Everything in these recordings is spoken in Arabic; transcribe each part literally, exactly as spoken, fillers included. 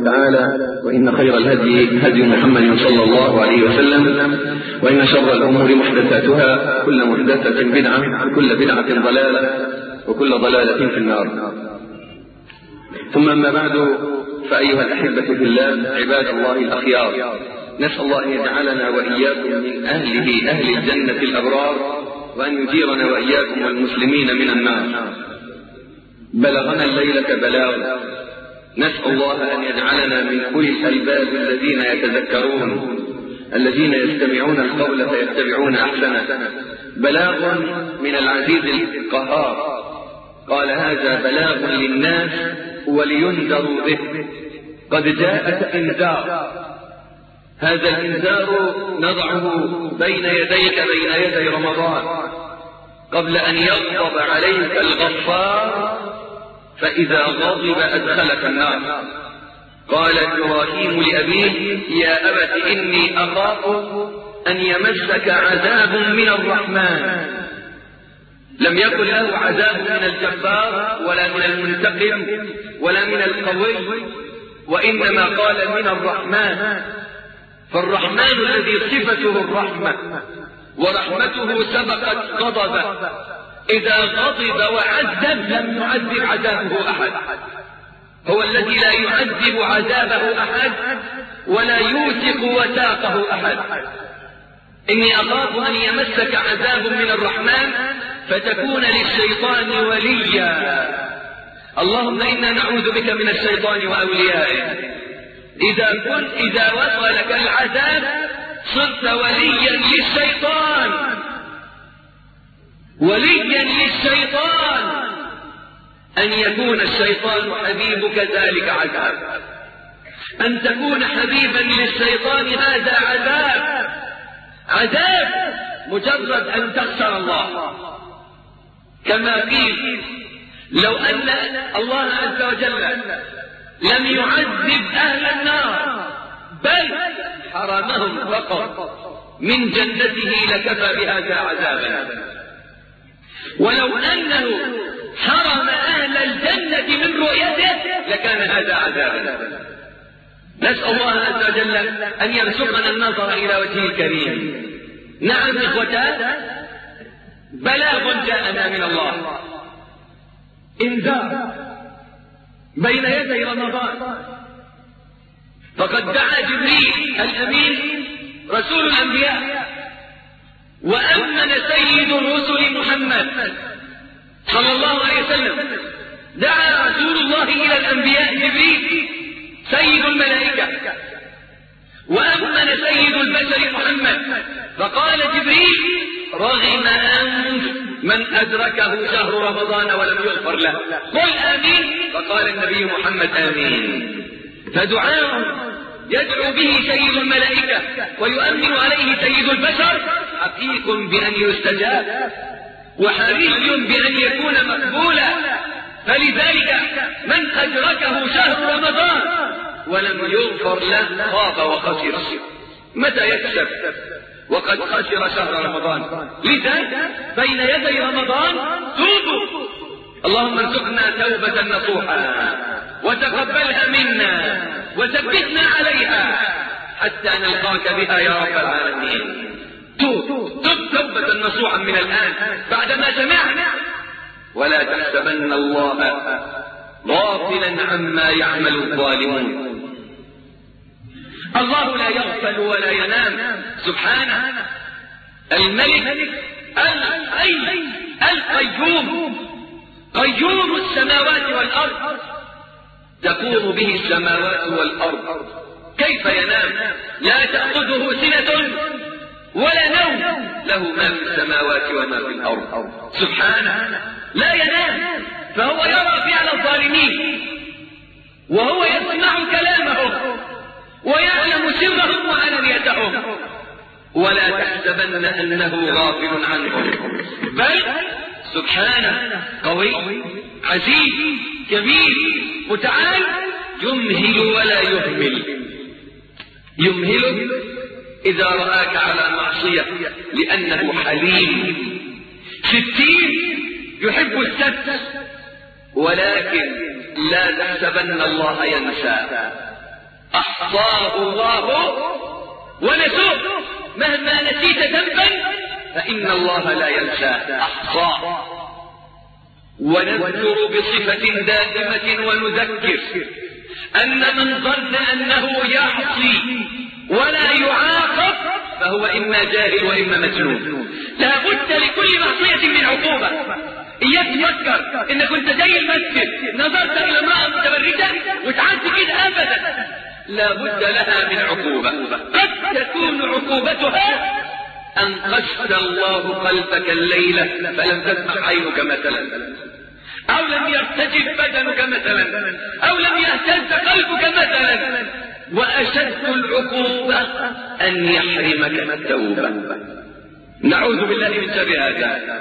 تعالى: وإن خير الهدي هدي محمد صلى الله عليه وسلم، وإن شر الأمور محدثاتها، كل محدثة بدعة، وكل بدعة ضلالة، وكل ضلالة في النار. ثم أما بعد، فأيها الأحبة في الله، عباد الله الأخيار، نسأل الله أن يجعلنا وإياكم من أهله أهل الجنة الأبرار، وأن يجيرنا وإياكم والمسلمين من النار. بلغنا الليلة بلاغ، نسأل الله أن يجعلنا من أولي الألباب الذين يتذكرون، الذين يستمعون القول فيتبعون أحسنه. بلاغ من العزيز القهار، قال: هذا بلاغ للناس ولينذروا به، قد جاءت إنذار. هذا الإنذار نضعه بين يديك بين يدي رمضان قبل أن يغضب عليك الغفار، فإذا غضب أدخلك النار. قال إبراهيم لأبيه: يا أبت إني أخاف أن يمسك عذاب من الرحمن. لم يكن له عذاب من الجبار ولا من المنتقم ولا من القوي، وإنما قال من الرحمن. فالرحمن الذي صفته الرحمة ورحمته سبقت غضبه، إذا غضب وعذب لم يعذب عذابه أحد. هو الذي لا يعذب عذابه أحد ولا يوثق وثاقه أحد. إني أخاف أن يمسك عذاب من الرحمن فتكون للشيطان وليا. اللهم إنا نعوذ بك من الشيطان وأوليائه. إذا كنت إذا وصلك العذاب صرت وليا للشيطان، وليا للشيطان. أن يكون الشيطان حبيبك ذلك عذاب، أن تكون حبيبا للشيطان هذا عذاب. عذاب مجرد أن تخسر الله، كما قيل: لو أن الله عز وجل لم يعذب أهل النار بل حرمهم فقط من جنته لكفى بهذا عذابا. ولو أنه حرم أهل الجنة من رؤيته لكان هذا عذابا. نسأل الله عز وجل أن يرزقنا النظر إلى وجهه الكريم. نعم إخوتان، بلاغ جاءنا من الله، إنذار بين يدي رمضان. فقد دعا جبريل الأمين رسول الأنبياء وأمن سيد الرسل محمد صلى الله عليه وسلم. دعا رسول الله إلى الأنبياء جبريل سيد الملائكة، وأمن سيد البشر محمد، فقال جبريل: رغم أنف من أدركه شهر رمضان ولم يغفر له، قل آمين. فقال النبي محمد: آمين. فدعاء يدعو به سيد الملائكة ويؤمن عليه سيد البشر حقيق بأن يستجاب وحري بأن يكون مقبولا. فلذلك من أدركه شهر رمضان ولم يغفر له خاب وخسر. متى يكسب وقد خسر شهر رمضان؟ لذا بين يدي رمضان توبوا. اللهم ارزقنا توبة نصوحا وتقبلها منا وثبتنا عليها حتى نلقاك بها يا رب العالمين. توب تب توبة نصوحا من الآن بعدما سمعنا. ولا تحسبن الله غافلا عما يعمل الظالمون. الله لا يغفل ولا ينام سبحانه، الملك الحي القيوم، قيوم السماوات والأرض، تقوم به السماوات والأرض. كيف ينام؟ لا تأخذه سنة ولا نوم، له ما في السماوات وما في الأرض سبحانه. لا ينام، فهو يرى فعل الظالمين وهو يسمع كلامهم ويعلم سرهم وعلانيتهم. ولا تحسبن أنه غافل عنهم، بل سبحانه قوي عزيز كبير متعال، يمهل ولا يهمل. يمهل إذا رآك على معصية لأنه حليم ستير يحب الستر، ولكن لا تحسبن الله ينسى. أحصاه الله ونسوه. مهما نسيت ذنبا فإن الله لا ينساه، أحصاه. ونذكر بصفة دائمة ونذكر أن من ظن أنه يعصي ولا يعاقب فهو إما جاهل وإما مجنون. لا بد لكل معصية من عقوبة. إياك تفكر إنك كنت جاي المسجد نظرت إلى امرأة متبرجة وتعدي كده، أبدا. لا بد لها من عقوبة. قد تكون عقوبتها أن قسى الله قلبك الليلة فلم تسمع عينك مثلا، أو لم يرتجف بدنك مثلا، أو لم يهتز قلبك مثلا. وأشد العقوبة أن يحرمك التوبة. نعوذ بالله من شر هذا،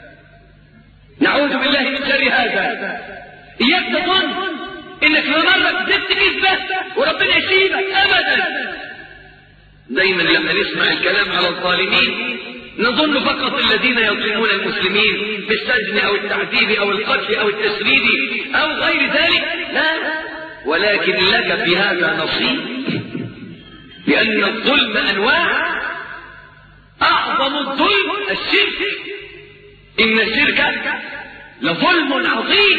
نعوذ بالله من شر هذا. إياك تظن إنك لمرة كذبت كذبة وربنا يسيبك، أبدا. دايما لما نسمع الكلام على الظالمين نظن فقط الذين يظلمون المسلمين بالسجن أو التعذيب أو القتل أو التسريب أو غير ذلك، لا، ولكن لك في هذا نصيب، لأن الظلم أنواع. أعظم الظلم الشرك، إن الشرك لظلم عظيم.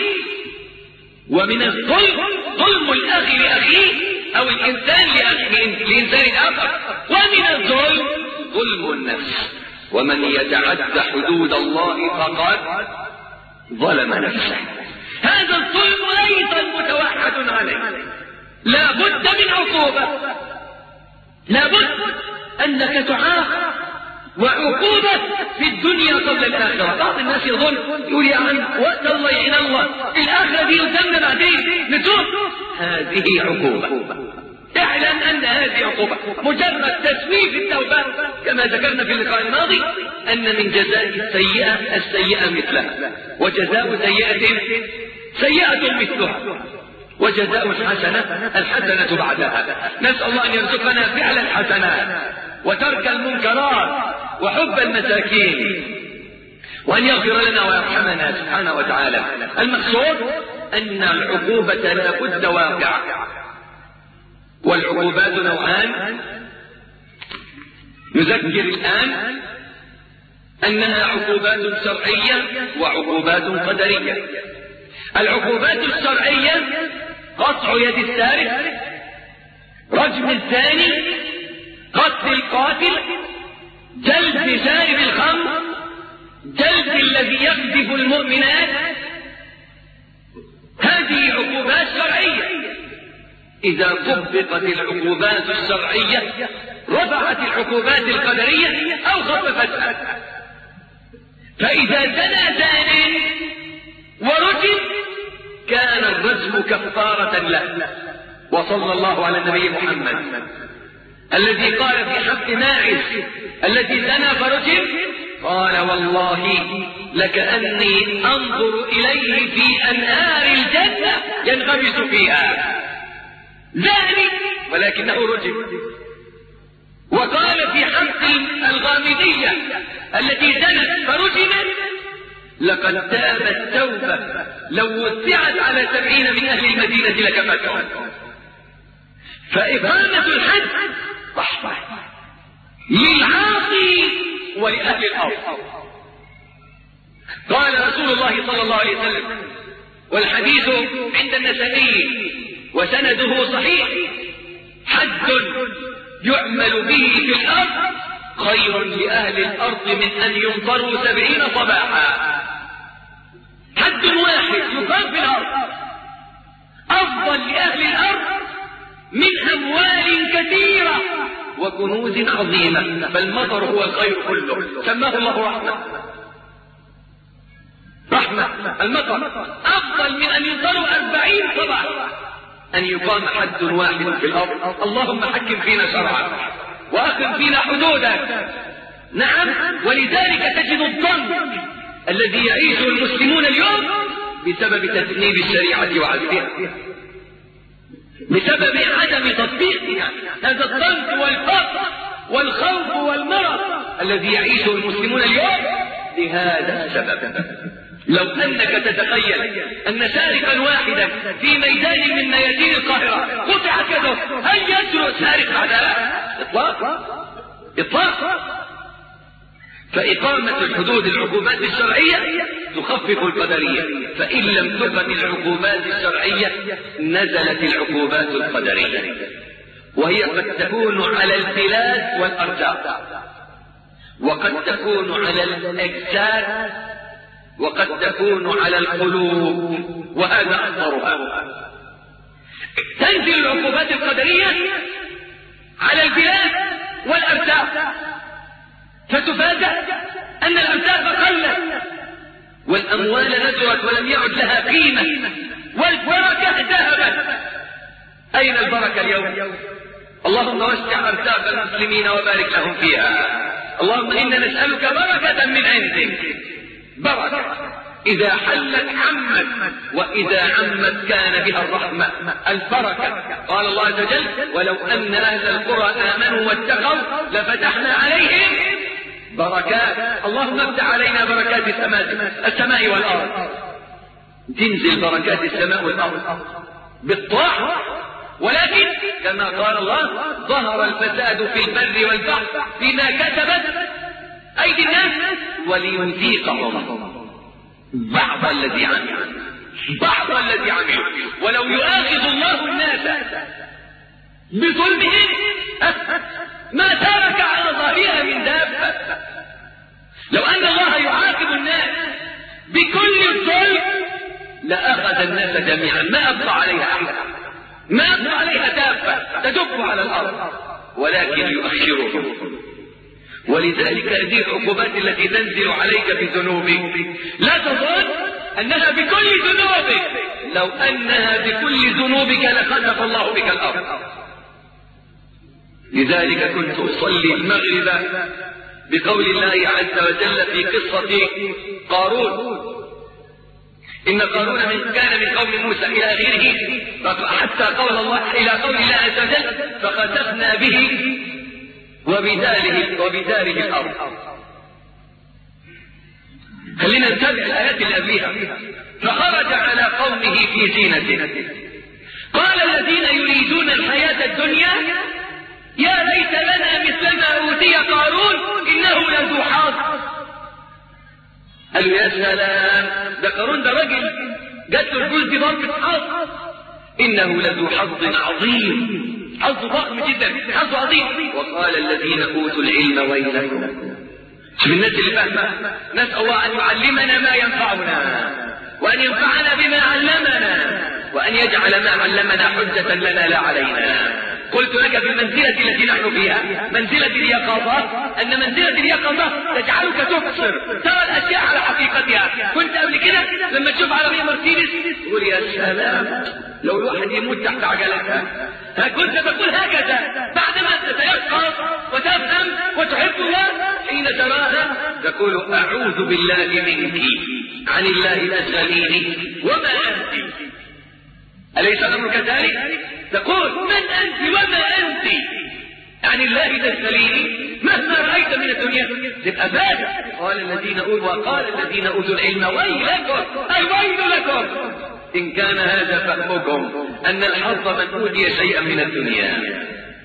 ومن الظلم ظلم الأخ لأخيه أو الإنسان لإنسان آخر. ومن الظلم ظلم النفس، ومن يتعد حدود الله فقد ظلم نفسه. هذا الظلم أيضا متوحد عليه، لا بد من عقوبة، لا بد أنك تعاقب، وعقوبة في الدنيا قبل الآخرة. بعض الناس يظن يقول يا عم وقت الله يعين الله، الآخرة دي قدامنا بعدين نتوب. هذه عقوبة. اعلم أن هذه عقوبة. مجرد تسويف التوبة كما ذكرنا في اللقاء الماضي أن من جزاء السيئة السيئة مثلها، وجزاء سيئة سيئة مثلها، وجزاء الحسنة الحسنة بعدها. نسأل الله أن يرزقنا فعل الحسنات وترك المنكرات وحب المساكين، وأن يغفر لنا ويرحمنا سبحانه وتعالى. المقصود أن العقوبة لا بد واقعة، والعقوبات نوعان. نذكر الآن أنها عقوبات شرعية وعقوبات قدرية. العقوبات الشرعية قطع يد السارق، رجم الزاني، قتل القاتل، جلد شارب الخمر، جلد الذي يقذف المؤمنات. هذه عقوبات شرعية. إذا طبقت العقوبات الشرعية رفعت العقوبات القدرية أو خففتها. فإذا زنى زان ورجم كان الرجم كفارة له. وصلى الله على النبي محمد الذي قال في حق ماعز الذي زنى فرجم، قال والله لكأني أنظر إليه في أنهار الجنة ينغمس فيها. زاني ولكنه رجم. وقال في حق الغامدية التي زنت فرجمت، لقد تابت توبة لو وسعت على سبعين من أهل المدينة لكفتهم. فإقامة الحد رحمة للعاصي ولأهل الأرض. قال رسول الله صلى الله عليه وسلم، والحديث عند النسائي وسنده صحيح: حد يعمل به في الأرض خير لأهل الأرض من أن ينظروا سبعين صباحا. حد واحد يقام في الأرض أفضل لأهل الأرض من أموال كثيرة وكنوز عظيمة، فالمطر هو الخير كله، سماه الله رحمة. رحمة المطر أفضل من أن ينظروا أربعين صباحا. أن يقام حد واحد في الأرض. اللهم حكم فينا شرعك وأقم فينا حدودك. نعم، ولذلك تجد الظلم الذي يعيشه المسلمون اليوم بسبب تذنيب الشريعة وعدلها، بسبب عدم تطبيقها. هذا الظلم والفقر والخوف والمرض الذي يعيشه المسلمون اليوم بهذا السبب. لو أنك تتخيل أن سارقا واحدا في ميدان من ميادين القاهرة قطع كذا، هل يسرق سارق بعدها؟ إطلاق إطلاق. فإقامة الحدود العقوبات الشرعية تخفف القدرية، فإن لم تقم العقوبات الشرعية نزلت العقوبات القدرية، وهي قد تكون على البلاد والأرزاق، وقد تكون على الأجساد، وقد تكون على القلوب، وهذا أخطرها. تنزل العقوبات القدرية على البلاد والأرزاق، فتفاجأ أن الأرزاق قلت والأموال نزلت ولم يعد لها قيمة والبركة ذهبت. أين البركة اليوم؟ اللهم وسع أرزاق المسلمين وبارك لهم فيها. اللهم إنا نسألك بركة من عندك، بركة إذا حلت عمت، وإذا عمت كان بها الرحمة. البركة قال الله عز وجل: ولو أن أهل القرى آمنوا واتقوا لفتحنا عليهم بركات. اللهم افتح علينا بركات السماء, السماء والأرض. تنزل بركات السماء والأرض بالطاعة، ولكن كما قال الله: ظهر الفساد في البر والبحر بما كسبت أيدي الناس وليذيقهم بعض الذي عملوا بعض الذي عملوا. ولو يؤاخذ الله الناس بظلمهم ما ترك على ظهرها من دابة. لو أن الله يعاقب الناس بكل الظلم لأخذ الناس جميعا، ما أبقى عليها أحد، ما أبقى عليها دابة تدب على الأرض، ولكن يؤخرهم. ولذلك هذه العقوبات التي تنزل عليك بذنوبك لا تظن أنها بكل ذنوبك، لو أنها بكل ذنوبك لخسف الله بك الأرض. لذلك كنت أصلي المغرب بقول الله عز وجل في قصة قارون: إن قارون من كان من قوم موسى إلى غيره، حتى قول الله إلى قول الله عز وجل: فخسفنا به وبداره وبداره الأرض. خلينا نتابع الآيات اللي قبلها: فخرج على قومه في زينته قال الذين يريدون الحياة الدنيا يا ليت لنا مثل ما أوتي قارون إنه لذو حظ. قالوا يا سلام، ده قارون ده راجل جات له الفلوس دي ضربة حظ، إنه لذو حظ عظيم، حظ ضخم جدا، حظ عظيم. وقال الذين أوتوا العلم ويلكم. شوف الناس اللي فاهمة، نسأل الله أن يعلمنا ما ينفعنا، وأن ينفعنا بما علمنا، وأن يجعل ما علمنا حجة لنا لا علينا. قلت لك في المنزلة التي نحن فيها منزلة اليقظة، أن منزلة اليقظة تجعلك تبصر، ترى الأشياء على حقيقتها. كنت قبل كده لما تشوف عربية مرسيدس تقول يا سلام لو الواحد يموت تحت عجلتها. كنت تقول هكذا بعدما تتيقظ وتفهم وتحب الله، حين تراها تقول أعوذ بالله منك، عن الله تسأليني وما أنت. أليس الأمر كذلك؟ تقول من أنت وما أنت، عن الله تسأليني مهما رأيت من الدنيا تبقى فاجأ. قال الذين أوتوا وقال الذين أوتوا العلم ويلكم، أي ويل لكم إن كان هذا فهمكم أن الحظ من أوتي شيئا من الدنيا.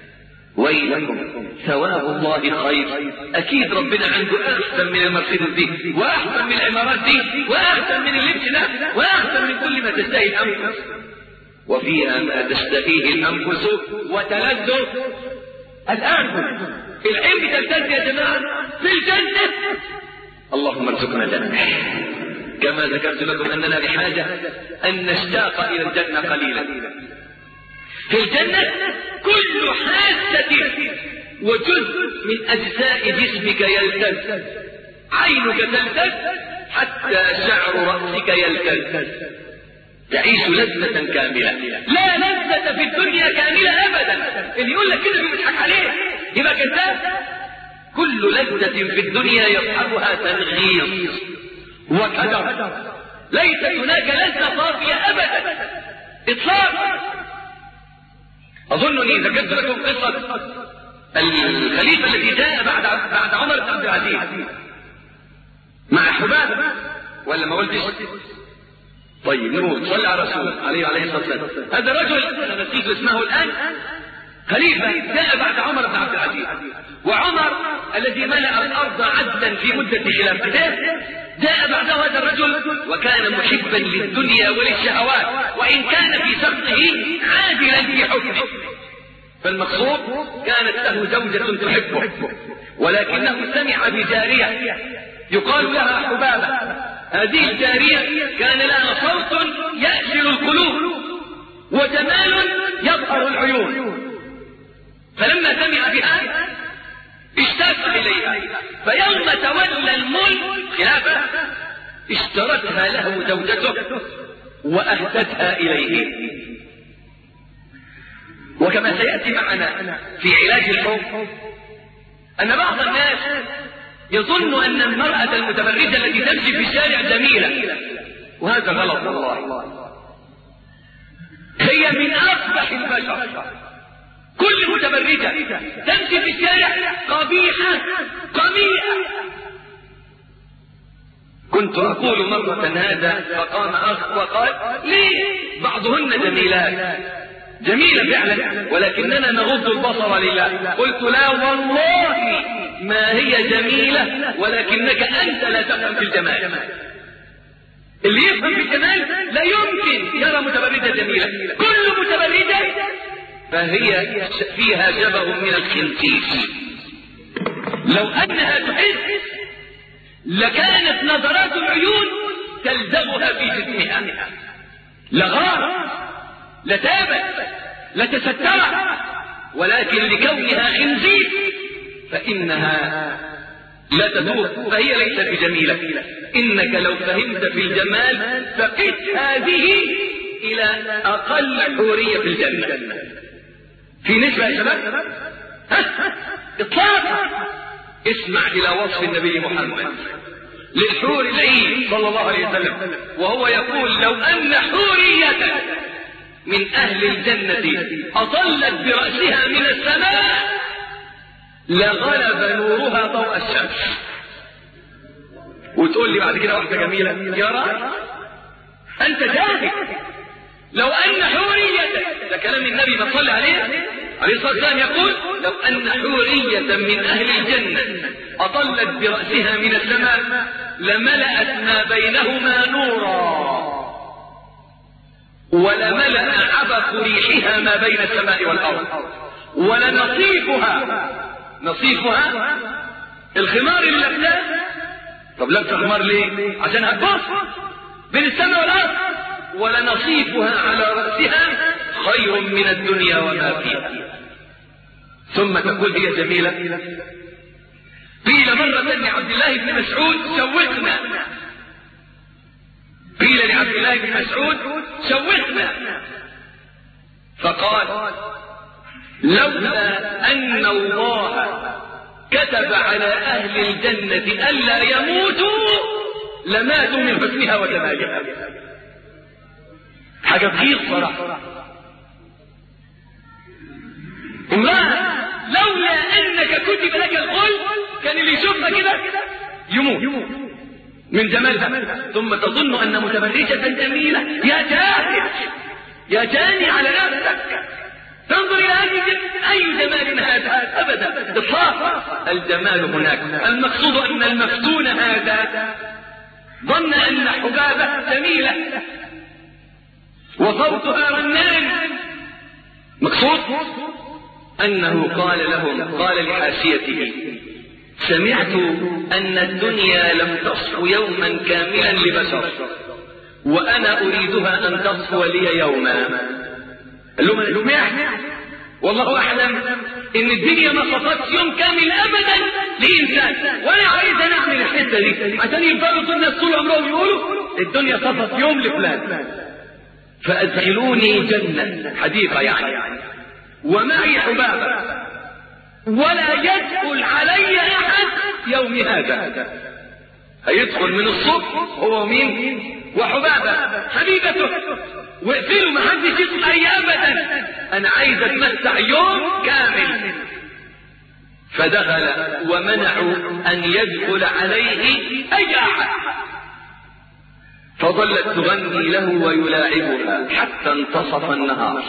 ويلكم ثواب الله خير. أكيد ربنا عنده أحسن من المرسيدس دي، وأحسن من العمارات دي، وأحسن من اللبس ده، وأحسن من كل ما تشتهي الأنفس، وفيها ما تشتهيه الأنفس وتلذ الأنفس. العلم تلتذ يا جماعة في الجنة. اللهم ارزقنا الجنة. كما ذكرت لكم أننا بحاجة أن نشتاق إلى الجنة قليلا. في الجنة كل حاسة وجزء من أجزاء جسمك يلتذ، عينك تلتذ حتى شعر رأسك يلتذ، تعيش لذة كاملة. لا لذة في الدنيا كاملة أبدا. اللي يقول لك كده بيضحك عليه يبقى كذاب. كل لذة في الدنيا يصحبها تنغيص وكدر، ليس هناك لذة صافية أبدا إطلاقا. أظنني ذكرت لكم قصة الخليفة الذي جاء بعد بعد عمر بن عبد العزيز مع حباب ولا ما قلتش؟ طيب نقول صلى على رسول عليه عليه الصلاة والسلام. هذا رجل أنا نسيت اسمه الآن، خليفة جاء بعد عمر بن عبد العزيز، وعمر الذي ملأ الأرض عدلا في مدة خلافته جاء بعد هذا الرجل وكان محبا للدنيا وللشهوات، وإن كان في سقطه عادلا في حكمه. فالمقصود كانت له زوجة تحبه، ولكنه سمع بجارية يقال لها حبابة. هذه الجارية كان لها صوت يأسر القلوب وجمال يظهر العيون، فلما سمع بها اشتاق إليها، فيوم تولى الملك خلافة اشترتها له زوجته وأهدتها إليه. وكما سيأتي معنا في علاج الحب أن بعض الناس يظن أن المرأة المتبرجة التي تمشي في الشارع جميلة، وهذا غلط والله. هي من أقبح البشر. كل متبرجة تمشي في الشارع قبيحة قميئة. كنت أقول مرة هذا فقام أخ وقال ليه بعضهن جميلات، جميلة فعلا ولكننا نغض البصر لله. قلت لا والله ما هي جميلة، ولكنك أنت لا تفهم في الجمال. اللي يفهم في الجمال لا يمكن يرى متبرجة جميلة. كل متبرجة فهي فيها شبه من الخنزير. لو أنها تحس لكانت نظرات العيون تلزمها في جسمها، لغارت لتابت لتسترت، ولكن لكونها خنزير فإنها لا تدور، فهي ليست بجميلة. إنك لو فهمت في الجمال فقس هذه إلى أقل حورية في الجنة. في نسبة يا شباب إطلاقا. اسمع إلى وصف النبي محمد للحور العين صلى الله عليه وسلم، وهو يقول لو أن حورية من أهل الجنة أطلت برأسها من السماء لغلب نورها ضوء الشمس. وتقول لي بعد كده واحدة جميلة، يا رب أنت جاهل. لو أن حورية، ده كلام النبي صلى عليه عليه الصلاة والسلام يقول لو أن حورية من أهل الجنة أطلت برأسها من السماء لملأت ما بينهما نورا ولملأ عبق ريحها ما بين السماء والأرض ولنصيفها، نصيفها الخمار اللي لابساه. طب لابسه خمار ليه؟ عشان هتبص بين السماء والأرض. ولنصيفها على رأسها خير من الدنيا وما فيها. ثم تقول هي جميلة. قيل مرة لعبد الله بن مسعود شوقنا، قيل لعبد الله بن مسعود شوقنا، فقال لولا أن الله كتب على أهل الجنة ألا يموتوا لماتوا من حسنها وجمالها. حاجة تغير صراحة. امرأة لولا أنك كتب لك الخلد كان اللي يشوفها كده يموت من جمالها، ثم تظن أن متبرجة جميلة. يا جاهل يا جاني على نفسك، تنظر إلى أي جمال هذا؟ أبدا إطلاقا. الجمال هناك. المقصود أن المفتون هذا ظن أن حبابة جميلة وصوتها رنان. مقصود أنه قال لهم، قال لحاشيته سمعت أن الدنيا لم تصفو يوما كاملا لبشر وأنا أريدها أن تصفو لي يوما. قال لهم والله أعلم إن الدنيا ما صفتش يوم كامل أبدا لإنسان، وأنا عايز أنا أعمل الحتة دي عشان ينفرطوا الناس طول عمرهم يقولوا الدنيا صفت يوم لفلان. فأدخلوني جنة حديثة يعني ومعي حبابة ولا يدخل علي أحد يوم هذا. هيدخل من الصبح هو مين؟ وحبابة حبيبته، واقفلوا ما حدش يدخل أي أبدا، أنا عايز أتمتع يوم كامل. فدخل ومنعوا أن يدخل عليه أي أحد. فظلت تغني له ويلاعبها حتى انتصف النهار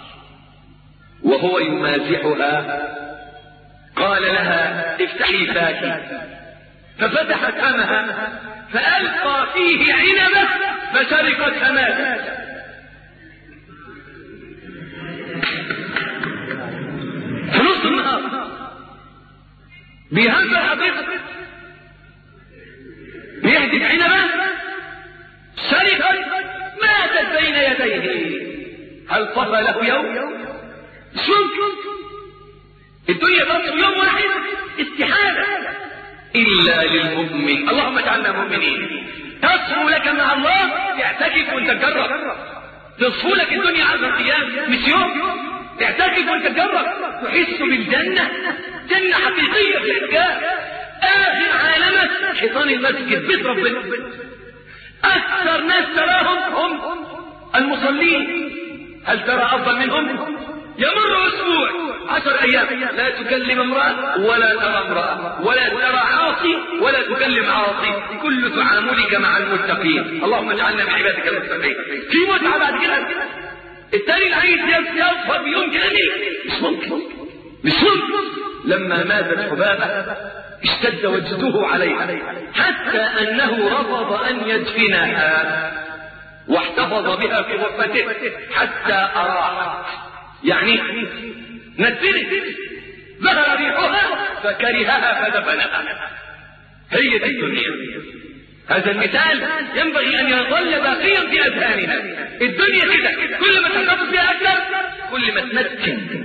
وهو يمازحها. قال لها افتحي فاك، ففتحت فمها فألقى فيه عنبة فسرقت فماتت. في نص النهار بيهمل حقيقة بيهدف عنبة سرقت ماتت بين يديه. هل طفى له يوم؟ شنك الدنيا تنصر يوم واحد استحالة إلا للمؤمن. اللهم اجعلنا مؤمنين. تصفو لك مع الله تعتكف وانت تجرب، تصفو لك الدنيا عشر أيام مش يوم، تعتكف وانت تجرب تحس بالجنة، جنة حقيقية في الإسكان. آخر عالمك حيطان المسجد بيت ربنا. أكثر ناس تراهم هم المصلين. هل ترى أفضل منهم؟ يمر أسبوع عشر أيام لا تكلم امرأة ولا ترى امرأة ولا ترى عاصي ولا تكلم عاصي. كل تعاملك مع المتقين. اللهم اجعلنا من عبادك المتقين. في متعة بعد كده الثاني العيد يصفر بيوم كامل. مش ممكن مش ممكن. لما ماتت حبابة اشتد وجده عليها حتى أنه رفض أن يدفنها واحتفظ بها في غرفته حتى أراحت. يعني ندفنت ظهر ريحها فكرهها فدفنها. هي دي الدنيا. هذا المثال ينبغي أن يظل باقيا في أذهاننا. الدنيا كده كل ما تحتفظ فيها أكثر كل ما تمكن.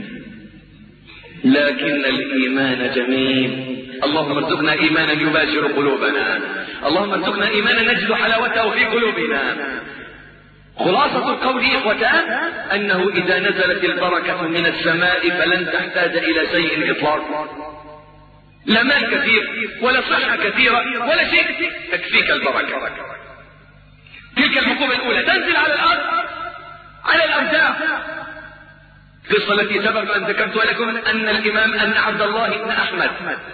لكن الإيمان جميل. اللهم ارزقنا إيمانا يباشر قلوبنا. اللهم ارزقنا إيمانا نجد حلاوته في قلوبنا. خلاصة القول إخوتان أنه إذا نزلت البركة من السماء فلن تحتاج إلى شيء إطلاقا. لا مال كثير ولا صحة كثيرة ولا شيء، تكفيك البركة. تلك الحكومة الأولى تنزل على الأرض على الأرزاق. القصة التي سبق أن ذكرتها لكم أن الإمام أن عبد الله بن أحمد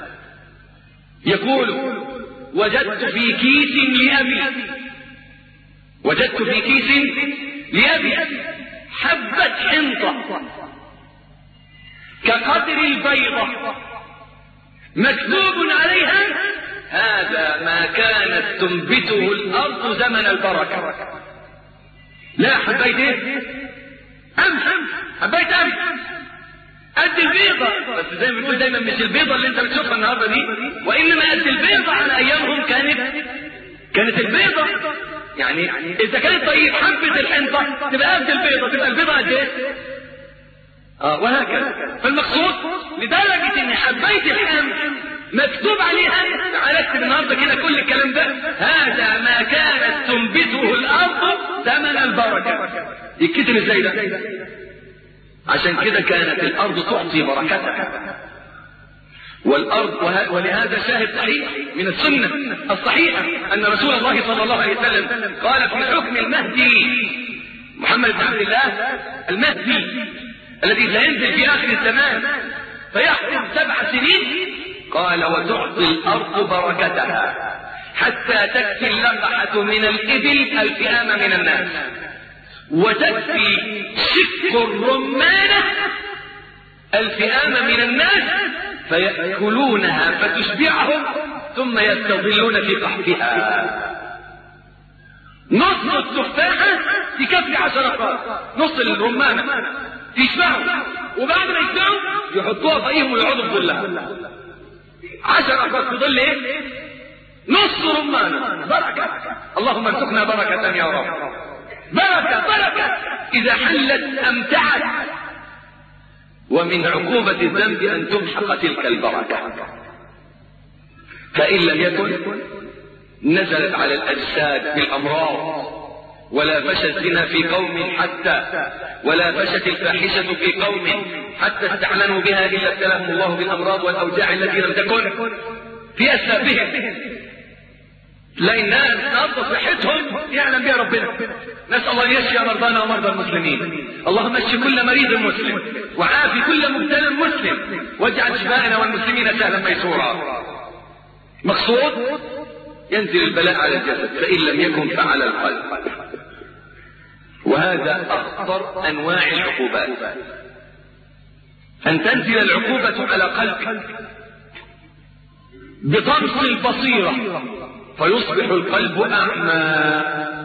يقول وجدت في كيس لأبي وجدت في كيس لأبي حبة حنطة كقدر البيضة مكتوب عليها هذا ما كانت تنبته الأرض زمن البركة. لا حبيت ايه؟ أمس حبيت أمس قد البيضة، بس زي ما بنقول دايما مش البيضة اللي انت بتشوفها النهارده دي، وإنما قد البيضة على أيامهم كانت كانت البيضة. يعني إذا كانت طيب حبة الحنطة تبقى قد البيضة، تبقى البيضة قد ايه؟ اه وهكذا. فالمقصود لدرجة ان حبيت الحم مكتوب عليها تعال اكتب النهارده كده كل الكلام ده هذا ما كانت تنبته الارض زمن البركة. يتكتب ازاي ده؟ عشان كده كانت الارض تعطي بركتها. والارض ولهذا شاهد صحيح من السنة الصحيحة ان رسول الله صلى الله عليه وسلم قال في حكم المهدي محمد بن عبد الله المهدي الذي سينزل في آخر الزمان فيحكم سبع سنين، قال وتعطي الأرض بركتها حتى تكفي اللقحة من الإبل الفئام من الناس وتكفي شك الرمانة الفئام من الناس فيأكلونها فتشبعهم ثم يستظلون في قحفها. نص التفاحة تكفي عشر أفراد، نص الرمانة يشبعوا وبعد ما يشبعوا يحطوها فوقيهم ويقعدوا في ظلها. عشر أفراد في ظل ايه؟ نص رمانة بركة. اللهم ارزقنا بركة يا رب. بركة بركة إذا حلت أمتعت. ومن عقوبة الذنب أن تمحق تلك البركة. فإن لم يكن نزلت على الأجساد بالأمراض. ولا فشت الزنا في قوم حتى ولا فشت الفاحشة في قوم حتى استعلنوا بها إلا ابتلاهم الله بالأمراض والأوجاع التي لم تكن في أسلافهم. لا الناس نقض صحتهم يعلم بها ربنا. نسأل الله أن يشفي مرضانا ومرضى المسلمين. اللهم اشف كل مريض مسلم وعافي كل مبتلى مسلم واجعل شفاءنا والمسلمين سهلا ميسورا. مقصود ينزل البلاء على الجسد، فإن لم يكن فعلى القلب. وهذا أخطر أنواع العقوبات، أن تنزل العقوبة على قلبك بطمس البصيرة فيصبح القلب أعمى.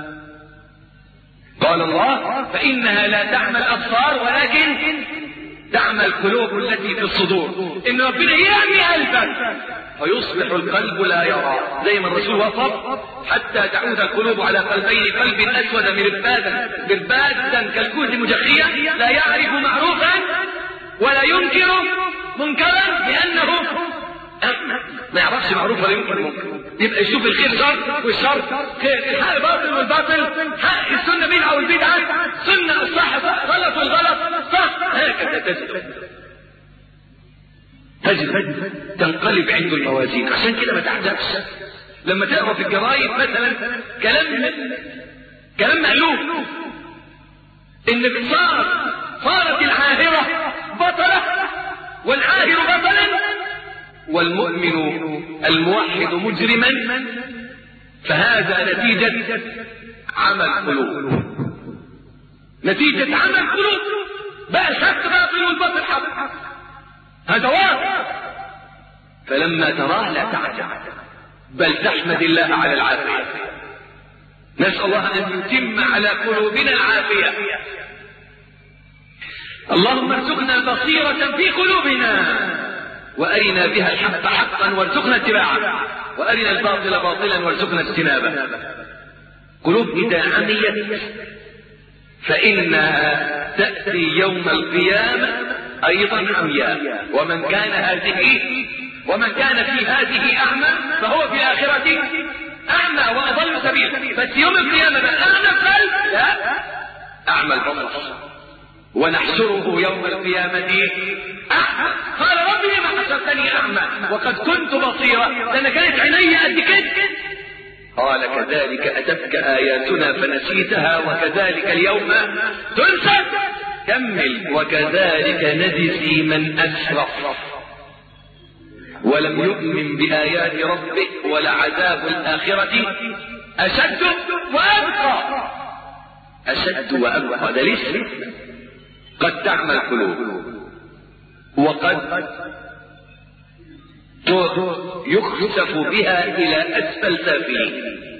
قال الله: فإنها لا تعمى الأبصار ولكن تعمى القلوب التي في الصدور. إن ربنا يعمي قلبك فيصبح القلب لا يرى، زي ما الرسول وصف: حتى تعود القلوب على قلبين، قلب أسود مربادا مربادا كالكوز مجخيا لا يعرف معروفا ولا ينكر منكرا لأنه ما يعرفش معروف ولا ينكر منكر. يبقى يشوف الخير شر والشر خير، الحق باطل والباطل حق، السنة بدعة والبدعة سنة، الصح غلط والغلط صح. هكذا تجد تجد تنقلب عنده الموازين. عشان كده ما تعجبش لما تقرا في الجرايد مثلا كلام كلام مألوف، انك صار صارت العاهرة بطلة والعاهر بطلا والمؤمن الموحد مجرما، فهذا نتيجة عمل قلوب، نتيجة عمل قلوب. بقى الحق باطل والباطل حق، هذا واقع. فلما تراه لا تعجب بل تحمد الله على العافية. نسأل الله أن يتم على قلوبنا العافية. اللهم ارزقنا البصيرة في قلوبنا وأرنا بها الحق حقا وارزقنا اتباعه، وأرنا الباطل باطلا وارزقنا اجتنابه. قلوب إذا عميت فإنها تأتي يوم القيامة أيضا عمياء. ومن كان هذه ومن كان في هذه أعمى فهو في الآخرة أعمى وأضل سبيل. بس يوم القيامة أعمى القلب لا أعمى البصر، ونحشره يوم القيامة أعمى. قال ربي لما حشرتني أعمى وقد كنت بصيرا، لأن كانت عيني قد كده. قال: كذلك أتتك آياتنا فنسيتها وكذلك اليوم تنسى. كمل: وكذلك نجزي من أسرف ولم يؤمن بآيات ربه ولعذاب الآخرة أشد وأبقى. أشد وأبقى ده لسه. قد تعمى القلوب وقد يخسف بها إلى أسفل سافلين.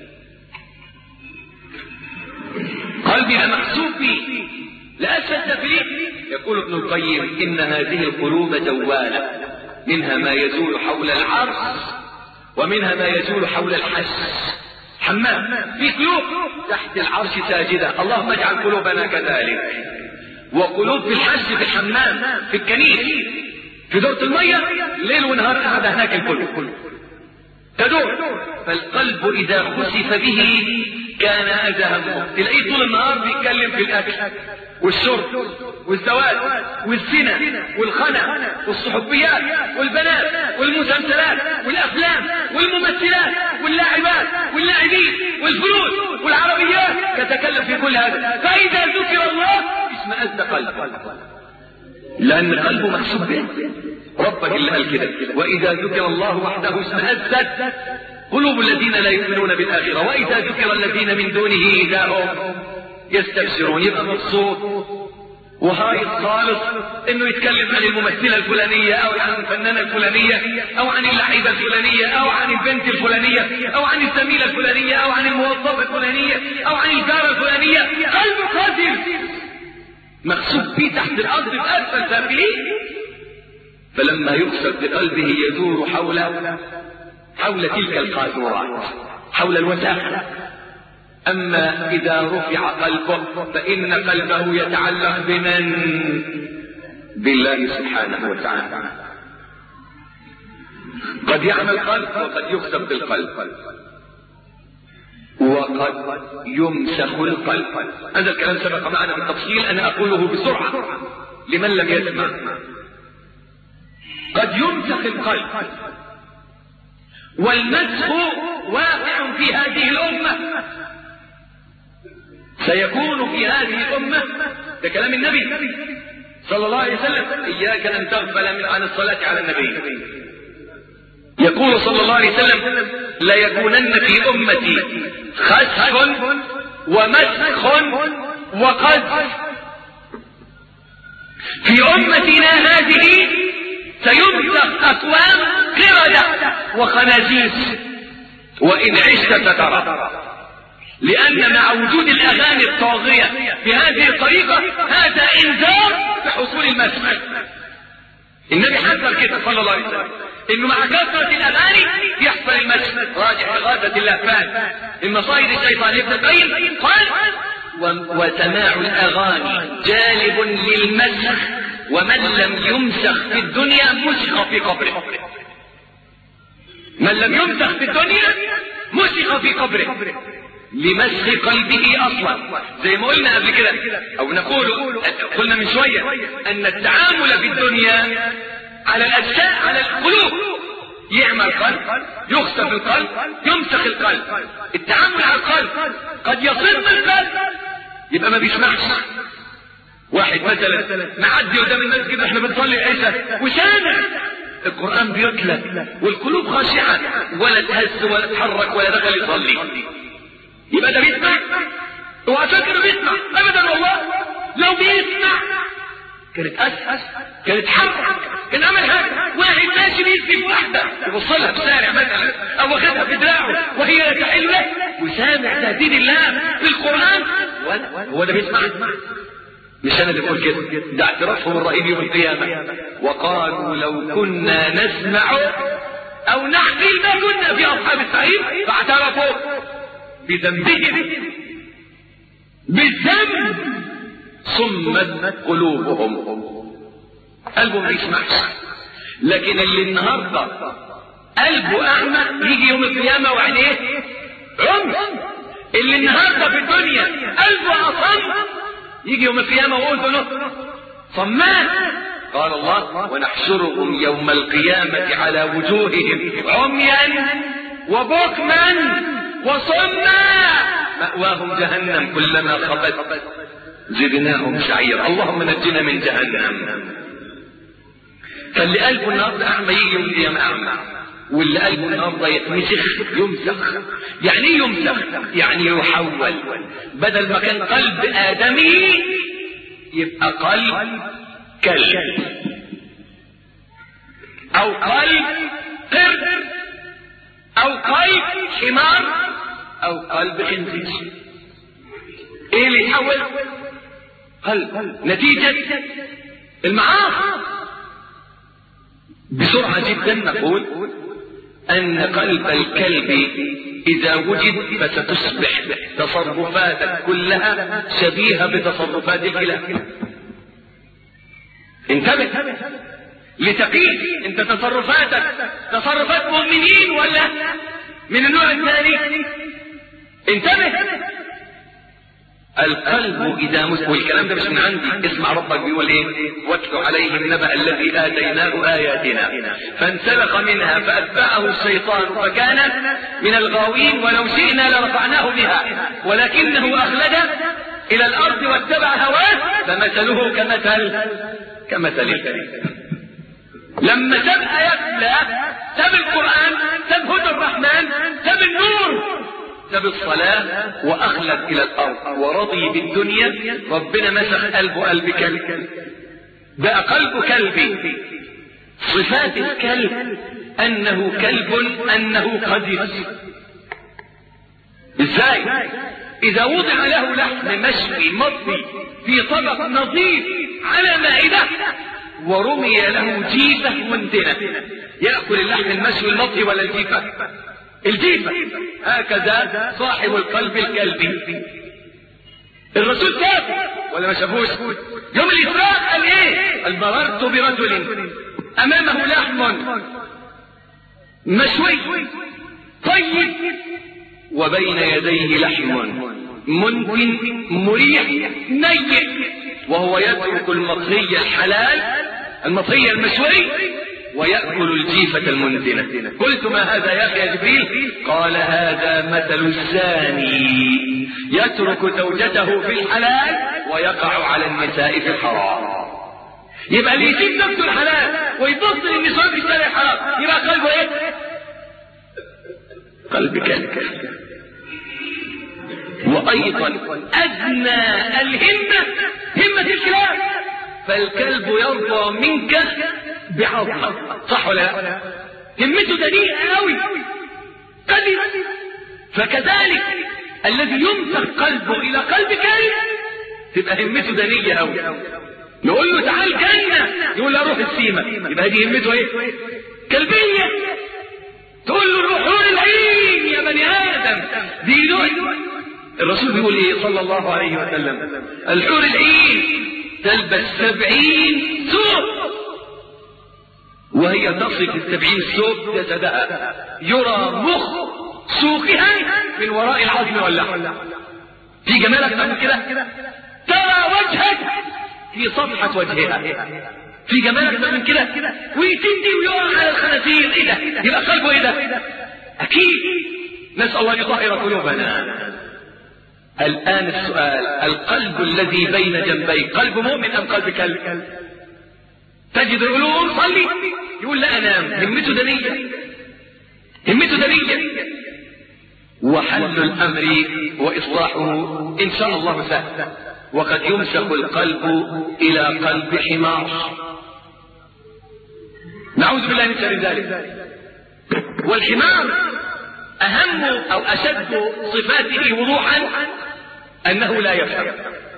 قلبي مخسوف به لأسفل سافلين. يقول ابن القيم: إن هذه القلوب دوالة، منها ما يزول حول العرش ومنها ما يزول حول الحش. حمام في قلوب تحت العرش ساجدة، اللهم اجعل قلوبنا كذلك. وقلوب في الحج في الحمام في الكنيس في دورة المية ليل ونهار قاعدة هناك الكل تدور. فالقلب إذا خسف به كان أذى همه. تلاقيه طول النهار بيتكلم في الأكل والشرب والزواج والزنا والخنا والصحوبيات والبنات والمسلسلات والأفلام والممثلات واللاعبات واللاعبين والفلوس والعربيات، يتكلم في كل هذا. فإذا ذكر الله اشمئز قلبه، لأن قلبه محسوب به. ربك اللي قال كده: وإذا ذكر الله وحده اشمئزت قلوب الذين لا يؤمنون بالآخرة وإذا ذكر الذين من دونه إذا هم يستبشرون. يبقى مبسوط وهايط خالص انه يتكلم عن الممثلة الفلانية او عن الفنانة الفلانية او عن اللعيبة الفلانية او عن البنت الفلانية او عن الزميلة الفلانية او عن الموظفة الفلانية او عن الجارة الفلانية. قلبه قاتل مخسوف فيه تحت الارض في اسفل سافلين. فلما يخسف بقلبه يدور حول حول تلك القاذورات، حول الوساخة. أما إذا رفع قلبه فإن قلبه يتعلق بمن؟ بالله سبحانه وتعالى. قد يعمل القلب وقد يخسف بالقلب وقد يمسخ القلب. هذا الكلام سبق معنا بالتفصيل، أنا أقوله بسرعة لمن لم يسمع. قد يمسخ القلب، والمسخ واقع في هذه الأمة، سيكون في هذه الأمة. ده كلام النبي صلى الله عليه وسلم: إياك أن تغفل من عن الصلاة على النبي. يقول صلى الله عليه وسلم ليكونن في أمتي خسف ومسخ وقذف. في أمتنا هذه سيمسخ أقوام قردة وخنازير وإن عشت فترى، لأن مع وجود الأغاني الطاغية بهذه الطريقة هذا إنذار بحصول المسخ. النبي حذر كده صلى الله عليه وسلم إنه مع كثرة الأغاني يحصل المسخ. راجع إغاثة اللهفان من مصائد الشيطان. ابن القيم قال وسماع الأغاني جالب للمسخ، ومن لم يمسخ في الدنيا مسخ في قبره. من لم يمسخ في الدنيا مسخ في قبره لمسخ قلبه اصلا. زي ما قلنا قبل كده او نقول قلنا من شوية ان التعامل في الدنيا على الاجزاء على القلوب يعمل قلب، يخسف القلب، يمسخ القلب. التعامل على القلب قد يصير من القلب يبقى ما بيسمعش. واحد مثلا معدي قدام المسجد احنا بنصلي العشاء وسامع القرآن بيتلى والقلوب خاشعة ولا تهز ولا تحرك ولا دخل يصلي، يبقى ده بيسمع؟ هو فاكر بيسمع؟ ابدا والله. لو بيسمع كانت اسهل، كانت حرك، كان عمل حاجه. واحد ماشي بيسكي في واحده يوصلها في الشارع مثلا او واخدها في دراعه وهي لا تحل له وسامع تهديد الله في القران، هو ده بيسمع؟ مش انا اللي بقول كده، ده اعترافهم الرهيب يوم القيامه. وقالوا لو كنا نسمع او نعقل ما كنا في اصحاب السعير، فاعترفوا بذنبهم بالذنب صمت قلوبهم. قلبه ما بيسمعش. لكن اللي النهارده قلبه اعمى يجي يوم القيامه وعينيه عمي. اللي النهارده في الدنيا قلبه اصم يجي يوم القيامه واذنه صمات. قال الله ونحشرهم يوم القيامه على وجوههم عميا وبكما وصما مأواهم جهنم كلما خبت زدناهم سعيرا. اللهم نجنا من جهنم. فاللي قلبه النهارده اعمى يجي يوم القيامه اعمى، واللي قلبه النهارده يتمسخ يمسخ. يعني ايه يمسخ؟ يعني يحول. بدل ما كان قلب ادمي يبقى قلب كلب او قلب قرد او قلب حمار او قلب خنزير. ايه اللي يحول؟ قلب نتيجة المعاصي. بسرعة جدا نقول ان قلب الكلب اذا وجد فستصبح تصرفاتك كلها شبيهة بتصرفات الكلاب. انتبه لتقيك انت تصرفاتك تصرفات مؤمنين ولا من النوع الثاني. انتبه. القلب اذا مس والكلام ده مش من عندي، اسمع ربك بيقول ايه؟ واتلو عليهم نبأ الذي اتيناه اياتنا فانسلخ منها فاتبعه الشيطان فكان من الغاوين ولو شئنا لرفعناه بها ولكنه اخلد الى الارض واتبع هواه فمثله كمثل كمثل الكلب. لما تبقى يبلى ساب القرآن، ساب هدى الرحمن، ساب النور، ساب الصلاة وأخلد إلى الأرض ورضي بالدنيا، ربنا مسخ قلبه قلب كلب. بقى قلبه كلبي. صفات الكلب أنه كلب أنه قذف. إزاي؟ إذا وضع له لحم مشوي مطبي في طبق نظيف على مائدة ورمي له جيفة منتنة، يأكل اللحم المشوي المطهي ولا الجيفة؟ الجيفة. هكذا صاحب القلب الكلبي. الرسول شاف ولا ما شافوش؟ يوم الإسراء قال ايه؟ قال مررت برجل أمامه لحم مشوي طيب وبين يديه لحم منتن مريح نيء، وهو يترك المطهي الحلال المطهي المشوي ويأكل الجيفة المنتنة. قلت ما هذا يا أخي يا جبريل؟ قال هذا مثل الزاني يترك زوجته في الحلال ويقع على النساء في الحرام. يبقى اللي يسيب نفسه الحلال ويبص للنساء في الشارع الحرام يبقى قلبه ايه؟ قلب كلب. وأيضا أدنى الهمة همة الكلاب، فالكلب يرضى منك بعض، صح ولا لا؟ همته دنيئة قوي قلب. فكذلك الذي يمسك قلبه إلى قلب كلب تبقى همته دنيئة قوي. نقول له تعال جنة يقول له روح السيمة، يبقى دي همته ايه؟ كلبية. تقول له روحون العين يا بني آدم، دي نوع. الرسول بيقول ايه صلى الله عليه وسلم؟ الحور العين تلبس سبعين ثوب وهي تصف السبعين ثوب جسدها، يرى مخ سوقها من وراء العظم واللحم. في جمالك من كده؟ ترى وجهك في صفحة وجهها. في جمالك من كده؟ ويتندي ويقع على الخنازير. ايه ده؟ يبقى قلبه ايه ده؟ اكيد. نسأل الله يطهر قلوبنا. الآن السؤال، القلب الذي بين جنبي قلب مؤمن أم قلب كلب؟ تجد يقولون صلي يقول لا أنام، همته دنية، همته دنية. وحل الأمر وإصلاحه إن شاء الله سهل. وقد يمسك القلب إلى قلب حمار، نعوذ بالله من شر ذلك. والحمار أهم أو أشد صفاته وضوحا أنه لا يفهم،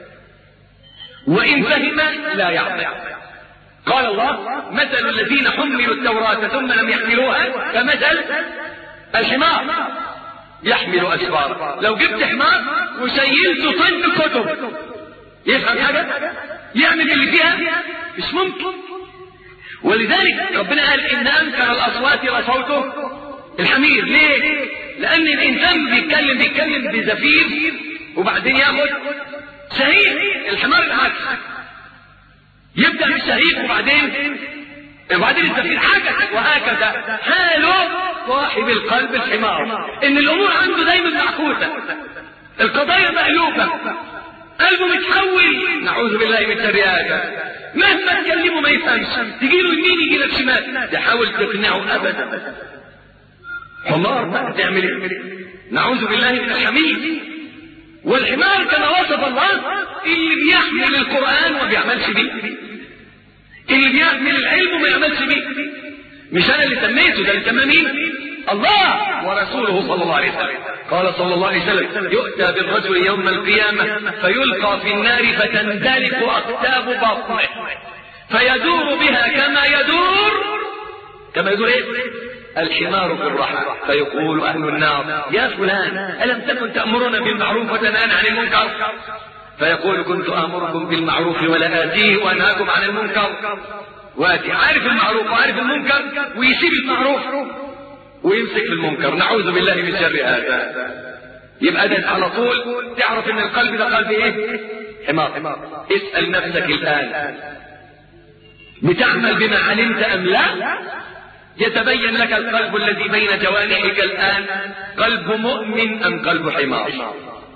وإن فهم لا يعمل. قال الله مثل الذين حملوا التوراة ثم لم يحملوها كمثل الحمار يحمل أسفارا. لو جبت حمار وشيلته طن كتب يفهم حاجة؟ يعمل اللي فيها؟ مش ممكن. ولذلك ربنا قال إن أنكر الأصوات لصوته الحمير. ليه؟ لأن الإنسان بيتكلم بيتكلم بزفير وبعدين ياخد شهيق. الحمار العكس، يبدأ بالشهيق وبعدين وبعدين الزفير حاجة، وهكذا حاله صاحب القلب الحمار، إن الأمور عنده دايما معكوسة، القضايا مقلوبة، قلبه متحول، نعوذ بالله من شر هذا. مهما تكلمه ما يفهمش، تجيله يمين يجي لك شمال، تحاول تقنعه أبدا. حمار بقى تعمل ايه؟ نعوذ بالله من الحميد. والحمار كما وصف الله اللي بيحمل القرآن وما بيعملش بيه، اللي بيحمل العلم وما يعملش بيه. مش انا اللي سميته، ده اللي سماه مين؟ الله ورسوله صلى الله عليه وسلم. قال صلى الله عليه وسلم يؤتى بالرجل يوم القيامة فيلقى في النار فتندلق أقتاب بطنه فيدور بها كما يدور كما يدور ايه؟ الحمار في الرحى. فيقول أهل النار يا فلان ألم تكن تأمرنا بالمعروف وتنهانا عن المنكر؟ فيقول كنت آمركم بالمعروف ولا آتيه وأنهاكم عن المنكر. وآتي عارف المعروف وعارف المنكر ويسيب المعروف ويمسك في المنكر، نعوذ بالله من شر هذا. يبقى ده على طول تعرف ان القلب ده قلب ايه؟ حمار. اسأل نفسك الآن بتعمل بما علمت أم لا؟ يتبين لك القلب الذي بين جوانحك الآن قلب مؤمن أم قلب حمار.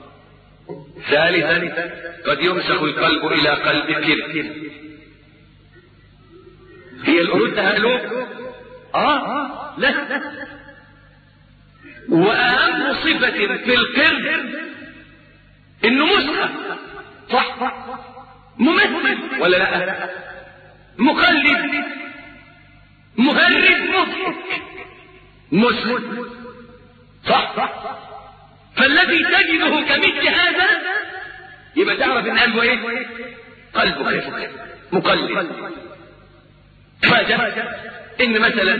ثالثا قد يمسك القلب إلى قلب كلب. هي القرود ده قلوب؟ آه لا. وأهم صفة في القرد إنه مسخ، صح؟ ممثل ولا لا؟ مقلد، مهرج، مضحك، مسخ، صح؟ فالذي تجده كمثل هذا يبقى تعرف ان قلبه ايه؟ قلبه كيف مقلد. فاجأ ان مثلا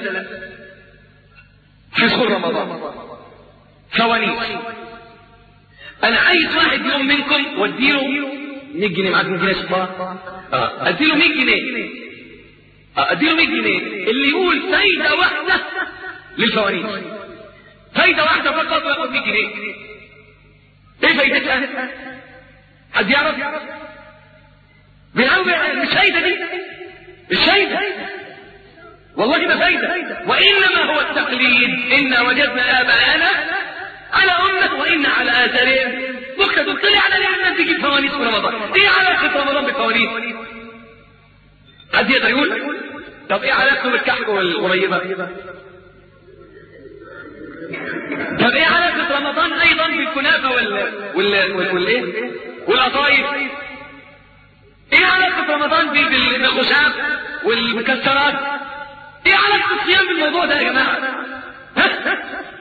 في دخول رمضان فوانيس، انا عايز واحد يوم منكم واديله مية جنيه، معاك مية جنيه شطار؟ اه اديله مية جنيه، اه اديله مية جنيه اللي يقول فايدة واحدة للفوانيس، فايدة واحدة فقط وياخد مية جنيه. ايه فايدتها؟ حد يعرف؟ بيلعبوا مش فايدة دي، مش فايدة والله ما فايدة، وإنما هو التقليد. إنا وجدنا آباءنا على أمة وإنا على آثارهم مقتدون. طلع على الناس تجيب فوانيس في رمضان، إيه علاقة رمضان بالفوانيس؟ حد يقدر يقول؟ طب إيه علاقته بالكحك والقريبة؟ طب ايه علاقة رمضان ايضا بالكنافة وال وال وال والايه والقطايف؟ ايه علاقة رمضان بالخشاف والمكسرات؟ ايه علاقة الصيام بالموضوع ده يا جماعة؟ ها؟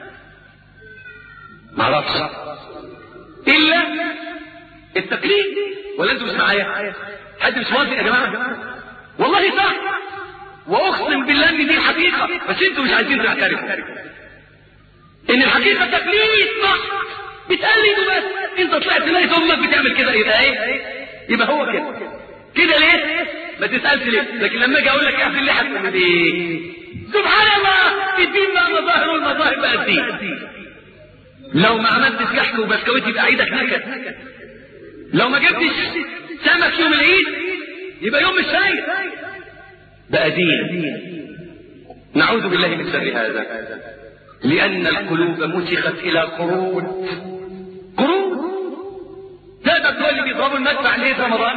معرفش الا التقليد. ولا انتوا مش معايا؟ حد مش موافق يا جماعة؟ والله صح، واقسم بالله ان دي الحقيقة، بس انتوا مش عايزين تعترفوا ان الحقيقة تقليد صح، بتقلدوا بس. انت طلعت لقيت امك بتعمل كده، يبقى ايه؟ يبقى هو كده كده. ليه؟ ما تسألش ليه. لكن لما اجي اقول لك اعمل اللي هتعمل ايه؟ سبحان الله، الدين بقى مظاهر والمظاهر بقى الدين. لو ما عملتش كحك وبسكويت يبقى عيدك نكد. لو ما جبتش سمك يوم العيد يبقى يوم مش فايد. بقى دين. نعوذ بالله من شر هذا، لأن القلوب مسخت إلى قرود. قرود تقدر تقول لي بيضربوا المدفع ليه في رمضان؟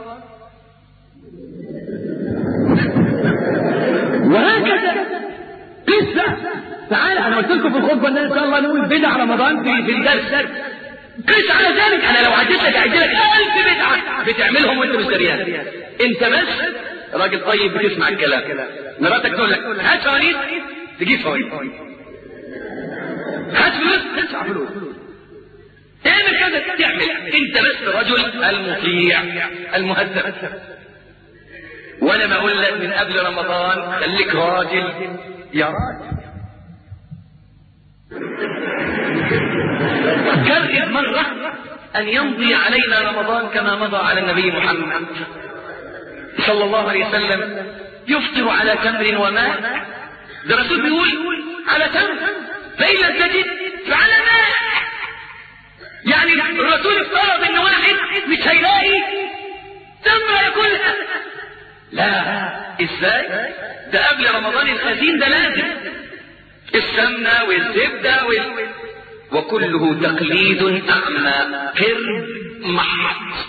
وهكذا لسه. تعال انا قلت لكم في الخطبه ان ان شاء الله نقول بدع رمضان في في الدرس. قس على ذلك. انا لو عديت لك اعد لك ألف بدعه بتعملهم وانت مش دريان. انت بس راجل طيب بتسمع الكلام. مراتك تقول لك هات فوانيس تجيب فوانيس، هات فلوس تدفع فلوس، تعمل كذا تعمل. انت بس رجل المطيع المهذب. وانا ما اقول لك من قبل رمضان خليك راجل يا راجل. جرب مرة ان يمضي علينا رمضان كما مضى على النبي محمد صلى الله عليه وسلم، يفطر على تمر وماء. ده الرسول بيقول على تمر، فإن لم تجد فعلى ماء. يعني الرسول افترض ان واحد مش هيلاقي تمر ياكلها. لا، ازاي؟ ده قبل رمضان الخزين ده لازم السمنة والزبدة وال... وكله تقليد أعمى كرب محض.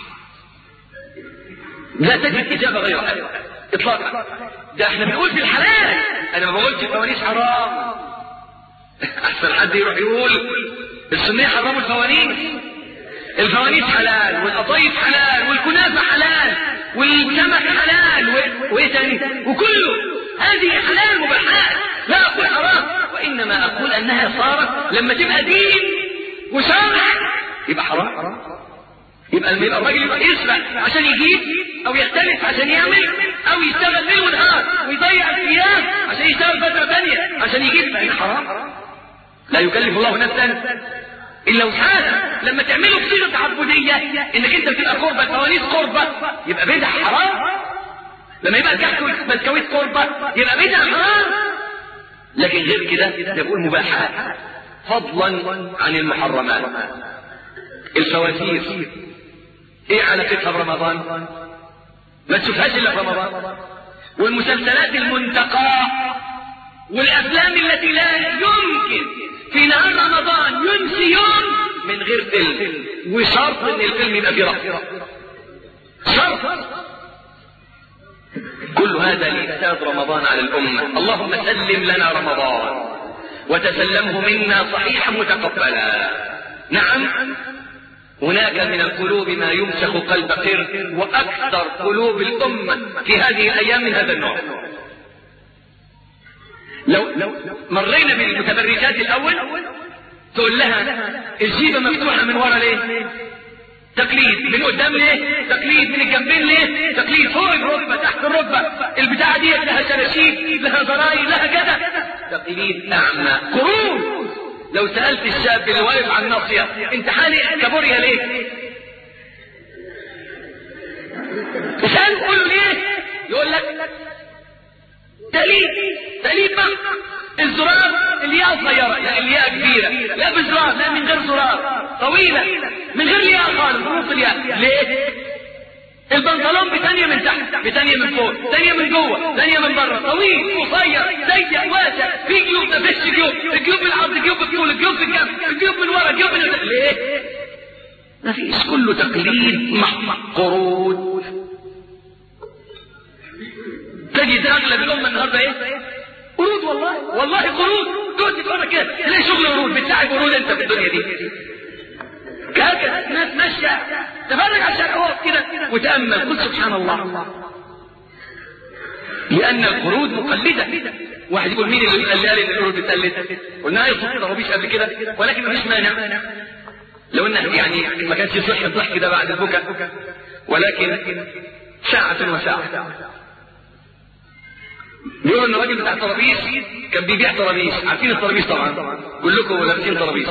لا تجد إجابة غير هذا إطلاقا. ده احنا بنقول في الحلال، أنا ما بقولش الفوانيس حرام. أحسن حد يروح يقول السنية حرام الفوانيس. الفوانيس حلال، والقطايف حلال، والكنافة حلال، والسمك حلال، و... وإيه تاني؟ وكله هذه حلال مباحات. لا أقول حرام، وإنما أقول أنها صارت لما تبقى دين وشرع يبقى حرام. يبقى الراجل يبقى يسرق عشان يجيب، أو يختلف عشان يعمل، أو يشتغل ليل ونهار ويضيع الأيام عشان يشتغل فترة ثانية عشان يجيب. يبقى حرام. لا يكلف الله نفسا إلا وسعها. لما تعمله بصيغة عبودية إنك أنت بتبقى قربة، فوانيس قربة، يبقى بدع حرام. لما يبقى الكحك والبسكويت قربة يبقى بدع حرام. لكن غير كده يقول مباحات، فضلا عن المحرمات. الفواتير ايه علاقتها برمضان؟ ما تشوفهاش الا في رمضان. والمسلسلات المنتقاه والافلام التي لا يمكن في نهار رمضان يمشي يوم من غير فيلم، وشرط ان الفيلم يبقى فيه رقص. شرط. كل هذا لإفساد رمضان على الأمة. اللهم سلم لنا رمضان وتسلمه منا صحيحا متقبلا. نعم، هناك من القلوب ما يمسخ قلب قرد، وأكثر قلوب الأمة في هذه الأيام من هذا النوع. لو مرينا بالمتبرجات الأول تقول لها الجيبة مفتوحة من ورا ليه؟ تقليد. من قدام ليه؟ تقليد. من الجنبين ليه؟ تقليد. فوق الركبة، تحت الركبة، البتاعة دي لها شراشيب، لها ضرايب، لها كذا. تقليد أعمى قرون. لو سألت الشاب اللي واقف على الناصية انت حالق كابوريا ليه؟ تسأل قول له ليه؟ يقول لك تقليد. تقليد بقى. الزرار الياء صغيرة، لا الياء كبيرة، لا بزرار، لا من غير زرار، طويلة من غير الياء خالص، نص الياء. ليه؟ البنطلون بثانية من تحت، بثانية من فوق، ثانية من جوه، ثانية من بره، طويل، قصير، ضيق، واسع، في جيوب، ما فيش جيوب، الجيوب بالعرض، جيوب بالطول، جيوب بالجنب، الجيوب من ورا، جيوب من قدام. ليه؟ ما فيش، كله تقليد محض قرود. تجد اغلب الامه النهارده ايه؟ قرود. والله والله قرود. تقعد تتفرج كده تلاقي شغل ورود، بتلاعب ورود انت في الدنيا دي. كده ناس ماشيه تفرج على الشارع كده وتامل، قل سبحان الله. لان القرود مقلده. واحد يقول مين اللي قال لي ان القرود بتقلد؟ قلنا يا صديقي ما فيش قبل كده، ولكن مفيش مانع لو انه يعني ما كانش يصح الضحك ده بعد البكاء، ولكن ساعة وساعة. بيقولوا ان الراجل بتاع الطرابيس كان بيبيع طرابيس، عارفين الطرابيس طبعا، قول لكم لابسين طرابيس.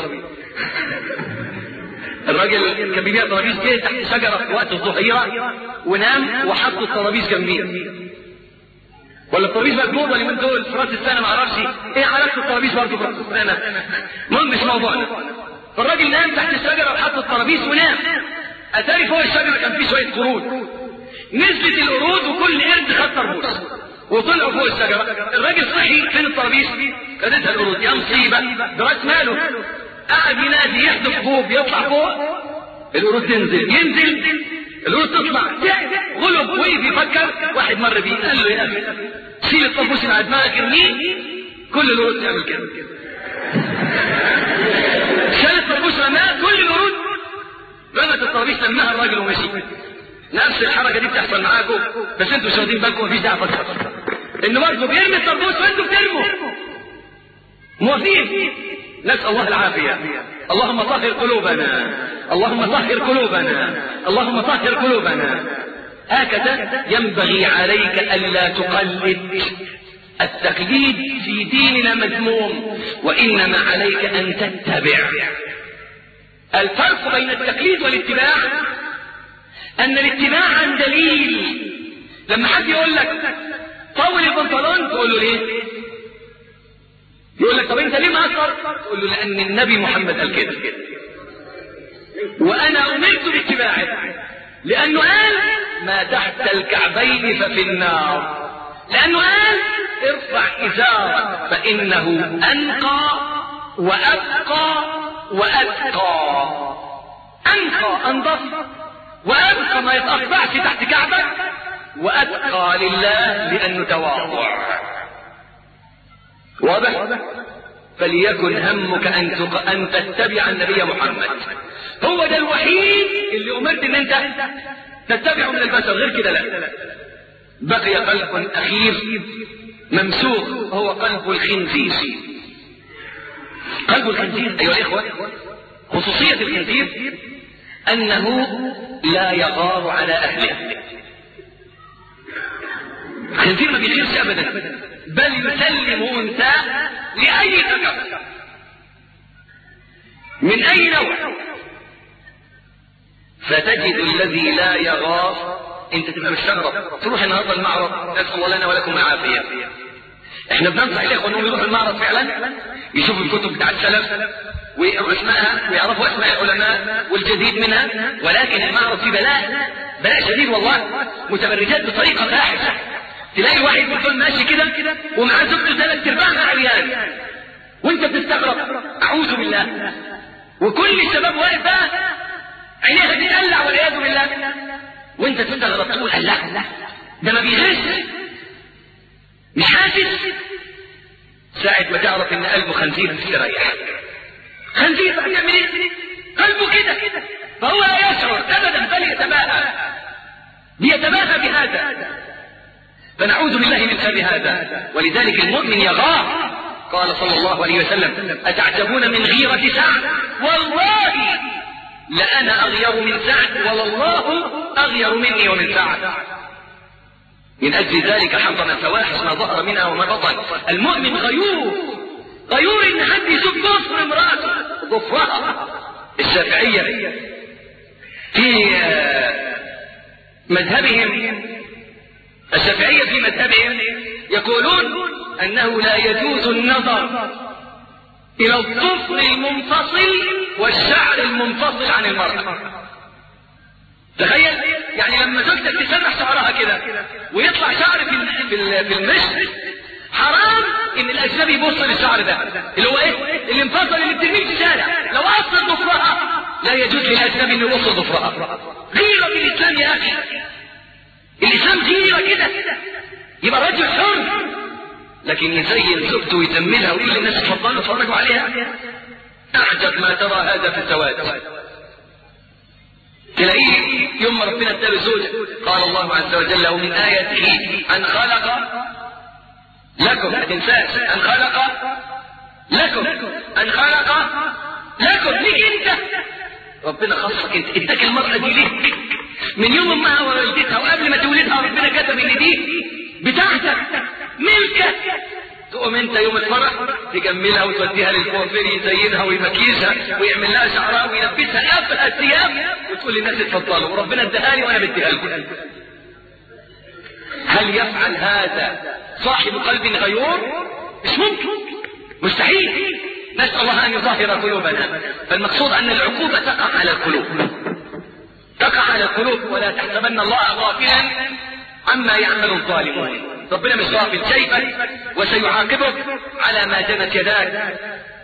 الراجل كان بيبيع طرابيس جه تحت شجره في وقت الظهيره ونام وحط الطرابيس جنبيه. ولا الطرابيس مقلوبه اليومين دول في راس السنه، ما اعرفش ايه علاقه الطرابيس برضه في راس السنه، المهم مش موضوعنا. فالراجل نام تحت الشجره وحط الطرابيس ونام. اتاري فوق الشجره كان فيه شويه قرود، نزلت القرود وكل قرد خد طربوس وطلعوا فوق الشجره. الراجل صحي، فين الطرابيس؟ خدتها القرود. يا مصيبه، ده راس ماله. قاعد ينادي يحدف فوق، يطلع فوق القرود تنزل، ينزل القرود تطلع، غلب وقف يفكر. واحد مر بيه قال له يا اخي شيل الطربوس من على دماغك ارميه. كل القرود تعمل كده، شال الطربوس رماه، كل القرود رمت الطرابيس لمها الراجل ومشي. نفس الحركه دي بتحصل معاكم، بس انتوا مش واخدين بالكم، مفيش داعي تفكر انه برضه بيرمي الطربوس وانتوا بترموا. موافقين؟ نسال الله العافيه. اللهم طهر قلوبنا، اللهم طهر قلوبنا، اللهم طهر قلوبنا. هكذا ينبغي عليك الا تقلد. التقليد في ديننا مذموم، وانما عليك ان تتبع. الفرق بين التقليد والاتباع ان الاتباع عن دليل. لما حد يقول لك طول البنطلون تقول له ليه؟ يقول لك طب انت ليه مقصر؟ تقول له لان النبي محمد قال كده، وانا امرت باتباعه لانه قال ما تحت الكعبين ففي النار، لانه قال ارفع ازارك فانه انقى وابقى واتقى. انقى انضف، وابقى ما يتقطعش تحت كعبك، واتقى لله لانه تواضع. واضح؟ فليكن همك ان ان تتبع النبي محمد، هو ده الوحيد اللي امرت ان انت تتبعه من البشر، غير كده لا. بقي قلب اخير ممسوخ، هو قلب الخنزير. قلب الخنزير ايها الاخوه، خصوصيه الخنزير انه لا يغار على اهله. الخنزير ما بيغيرش ابدا، بل يسلم انثاه لاي ذكر من اي نوع. فتجد الذي لا يغار، انت تبقى مستغرب تروح النهارده المعرض، نسال الله لنا ولكم العافيه. احنا بننصح الاخوه انهم يروحوا المعرض فعلا، يشوفوا الكتب بتاع السلف ويقروا اسمائها ويعرفوا اسماء العلماء والجديد منها. ولكن المعرض فيه بلاء، بلاء شديد والله، متبرجات بطريقه فاحشه. تلاقي واحد بيكون ماشي كده ومعاه زوجته ثلاث ارباعها عريان، وانت بتستغرب، اعوذ بالله. وكل الشباب واقف بقى عينيها بتقلع والعياذ بالله، وانت تستغرب تقول لا ده ما بيغش، مش حاسس. ساعة ما تعرف ان قلبه خنزير تستريح. خنزير بقى يعمل ايه؟ قلبه كده، فهو لا يشعر ابدا بل يتباهى، بيتباهى بهذا. فنعوذ بالله من شر هذا. ولذلك المؤمن يغار. قال صلى الله عليه وسلم أتعجبون من غيرة سعد؟ والله لأنا أغير من سعد، والله أغير مني ومن سعد. من أجل ذلك حرم الفواحش ما ظهر منها وما بطن. المؤمن غيور، غيور إن حد يشوف ظفر امرأته، ظفرها. الشافعية في مذهبهم الشافعية في مذهبهم يقولون أنه لا يجوز النظر إلى الظفر المنفصل والشعر المنفصل عن المرأة. تخيل يعني لما زوجتك تسرح شعرها كده ويطلع شعر في في المشط، حرام ان الاجنبي يبص للشعر ده اللي هو ايه اللي انفصل اللي بترميه في الشارع. لو قصت ضفرها لا يجوز للاجنبي انه يبص ضفرها. غيره بالاسلام يا اخي، الاسلام غيره كده. يبقى الرجل حر لكن يزين زوجته ويجملها ويقول للناس اتفضلوا اتفرجوا عليها. اعجب ما ترى هذا في الزواج. تلاقيه يوم ربنا اداله زوجه قال الله عز وجل ومن آياته أن خلق لكم، ما تنساش أن خلق لكم، أن خلق لكم ليك انت. ربنا خصك انت، اداك المرأة دي ليك من يوم امها وولدتها، وقبل ما تولدها ربنا كتب ان دي بتاعتك ملكك. تقوم انت يوم الفرح تجملها وتوديها للكوافير يزينها ويمكيزها ويعمل لها شعرها ويلبسها افضل الثياب وتقول للناس اتفضلوا وربنا اداها لي وانا بديها لكم. هل يفعل هذا صاحب قلب غيور؟ مش ممكن، مستحيل. نسأل الله ان يطهر قلوبنا. فالمقصود ان العقوبة تقع على القلوب، تقع على القلوب. ولا تحسبن الله غافلا عما يعمل الظالمون. ربنا مش غافل، شايفك وسيعاقبك على ما جنت يداك.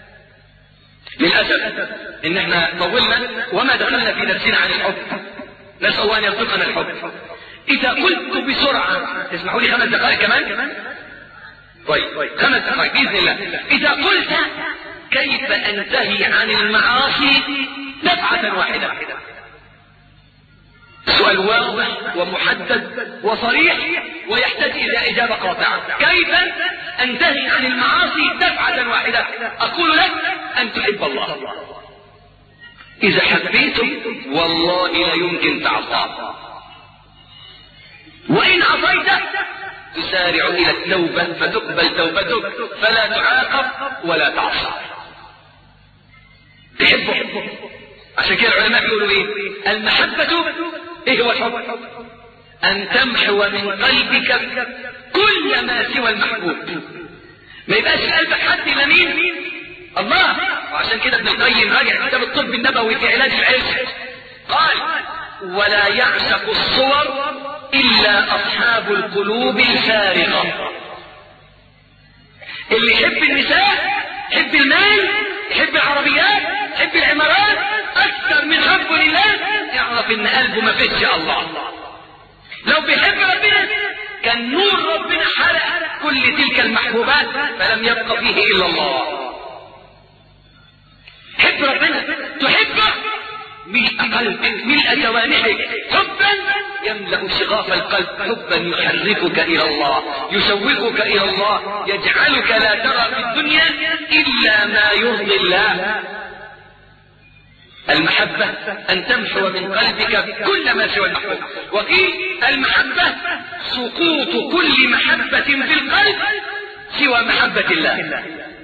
للأسف ان احنا طولنا وما دخلنا في درسنا عن الحب. نسأل الله ان يرزقنا الحب. اذا قلت بسرعة، تسمحوا لي خمس دقائق كمان؟ طيب خمس دقائق بإذن الله. اذا قلت كيف انتهي عن المعاصي دفعة واحدة، سؤال واضح ومحدد وصريح ويحتاج الى اجابة قاطعة. كيف انتهي عن المعاصي دفعة واحدة؟ اقول لك ان تحب الله. اذا حبيته والله لا يمكن تعصى، وان عصيته تسارع الى التوبة فتقبل توبتك فلا تعاقب ولا تعصى. تحبه. عشان كده العلماء بيقولوا ايه؟ المحبة ايه هو الحب؟ ان تمحو من قلبك كل ما سوى المحبوب. ما يبقاش في قلبك حد الا مين؟ الله. وعشان كده ابن القيم راجع كتاب الطب النبوي في علاج العشق قال ولا يعشق الصور الا اصحاب القلوب الفارغة. اللي يحب النساء، يحب المال، يحب العربيات، يحب العمارات اكثر من حبه لله، يعرف ان قلبه ما فيش الله. لو بيحب ربنا كان نور ربنا حرق كل تلك المحبوبات فلم يبق فيه الا الله. حب ربنا، تحبه ملء قلبك، ملء جوانحك، حبا يملأ شغاف القلب، حبا يحركك الى الله، يشوقك الى الله، يجعلك لا ترى في الدنيا الا ما يرضي الله. المحبة ان تمحو من قلبك كل ما سوى المحبوب. وقيل المحبة سقوط كل محبة في القلب سوى محبة الله.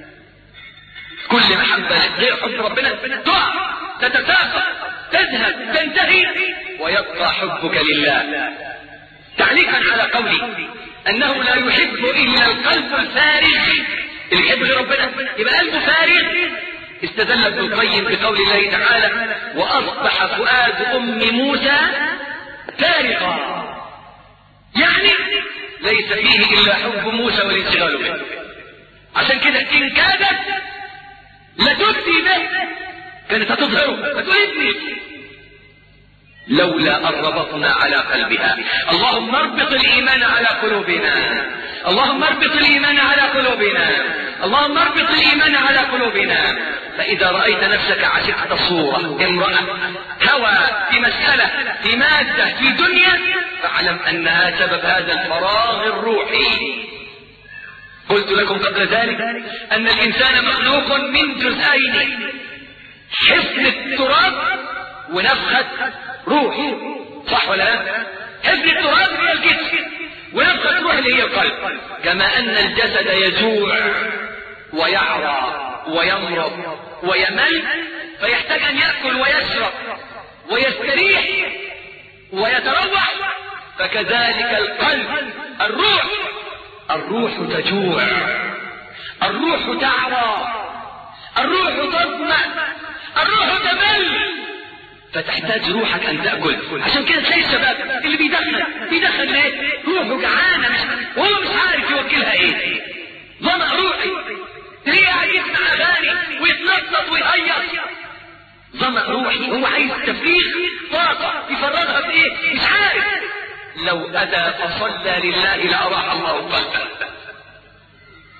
كل محبة غير حب ربنا تقع، تتساقط، تذهب، تنتهي، ويبقى حبك لله. تعليقا على قولي انه لا يحب الا القلب الفارغ، اللي يحب غير ربنا يبقى قلبه فارغ، استدل ابن القيم بقول الله تعالى واصبح فؤاد ام موسى فارغا، يعني ليس فيه الا حب موسى والانشغال به. عشان كده ان كادت لتبدي به كانت هتظهره فتقول ابني لولا ان ربطنا على قلبها. اللهم اربط الايمان على قلوبنا، اللهم اربط الايمان على قلوبنا، اللهم اربط الايمان على قلوبنا. فاذا رايت نفسك عشقت صوره امراه هوى في مساله في ماده في دنيا فاعلم انها سبب هذا الفراغ الروحي. قلت لكم قبل ذلك ان الانسان مخلوق من جزئين، حفن التراب ونفخة روح، صح ولا لا؟ حفن التراب هي الجسم ونفخة روح اللي هي القلب. كما ان الجسد يجوع ويعرى ويمرض ويمل فيحتاج ان يأكل ويشرب ويستريح ويتروح، فكذلك القلب الروح الروح تجوع، الروح تعرى، الروح تظمأ، الروح تمل، فتحتاج روحك ان تأكل. عشان كده تلاقي الشباب اللي بيدخل بيدخل ايه؟ روحه جعانه مش وهو مش عارف يوكلها ايه. ظمأ روحي، تلاقيه قاعد يسمع اغاني ويتنطط ويهيص. ظمأ روحي، هو عايز تفريغ طاقه يفرغها في ايه؟ مش عارف. لو أدى فصلى لله لأراح الله قلبه.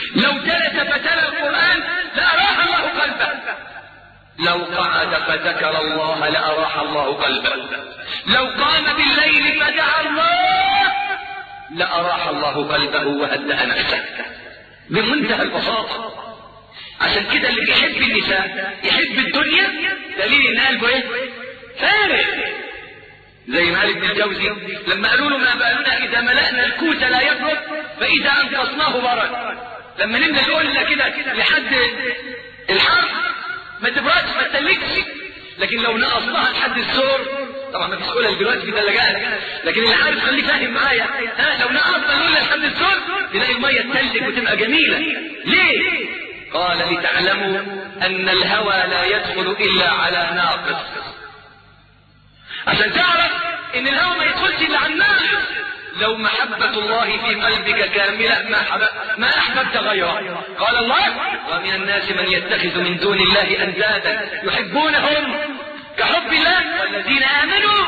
لو جلس فتلا القرآن لأراح الله قلبه، لو قعد فذكر الله لأراح الله قلبه، لو قام بالليل فدعا الله لأراح الله قلبه وهدأ نفسه، بمنتهى البساطة. عشان كده اللي بيحب النساء يحب الدنيا، دليل ان قلبه ايه؟ فارغ. زي ما قال ابن الجوزي لما قالوا له ما بالنا اذا ملأنا الكوس لا يبرد فاذا انقصناه برد. لما نملى القله كده لحد الحر ما تبردش ما تتلجش، لكن لو نقصناها لحد الزور، طبعا ما فيش قله دلوقتي في ثلاجات، لكن اللي عارف خليه فاهم معايا، ها لو نقصنا القله لحد الزور تلاقي الميه تتلج وتبقى جميله. ليه؟ قال لتعلموا ان الهوى لا يدخل الا على ناقص، عشان تعرف ان الهوى ما يدخلش الا على الناقص. لو محبة الله في قلبك كاملة ما, ما احببت غيره. قال الله ومن الناس من يتخذ من دون الله اندادا يحبونهم كحب الله والذين امنوا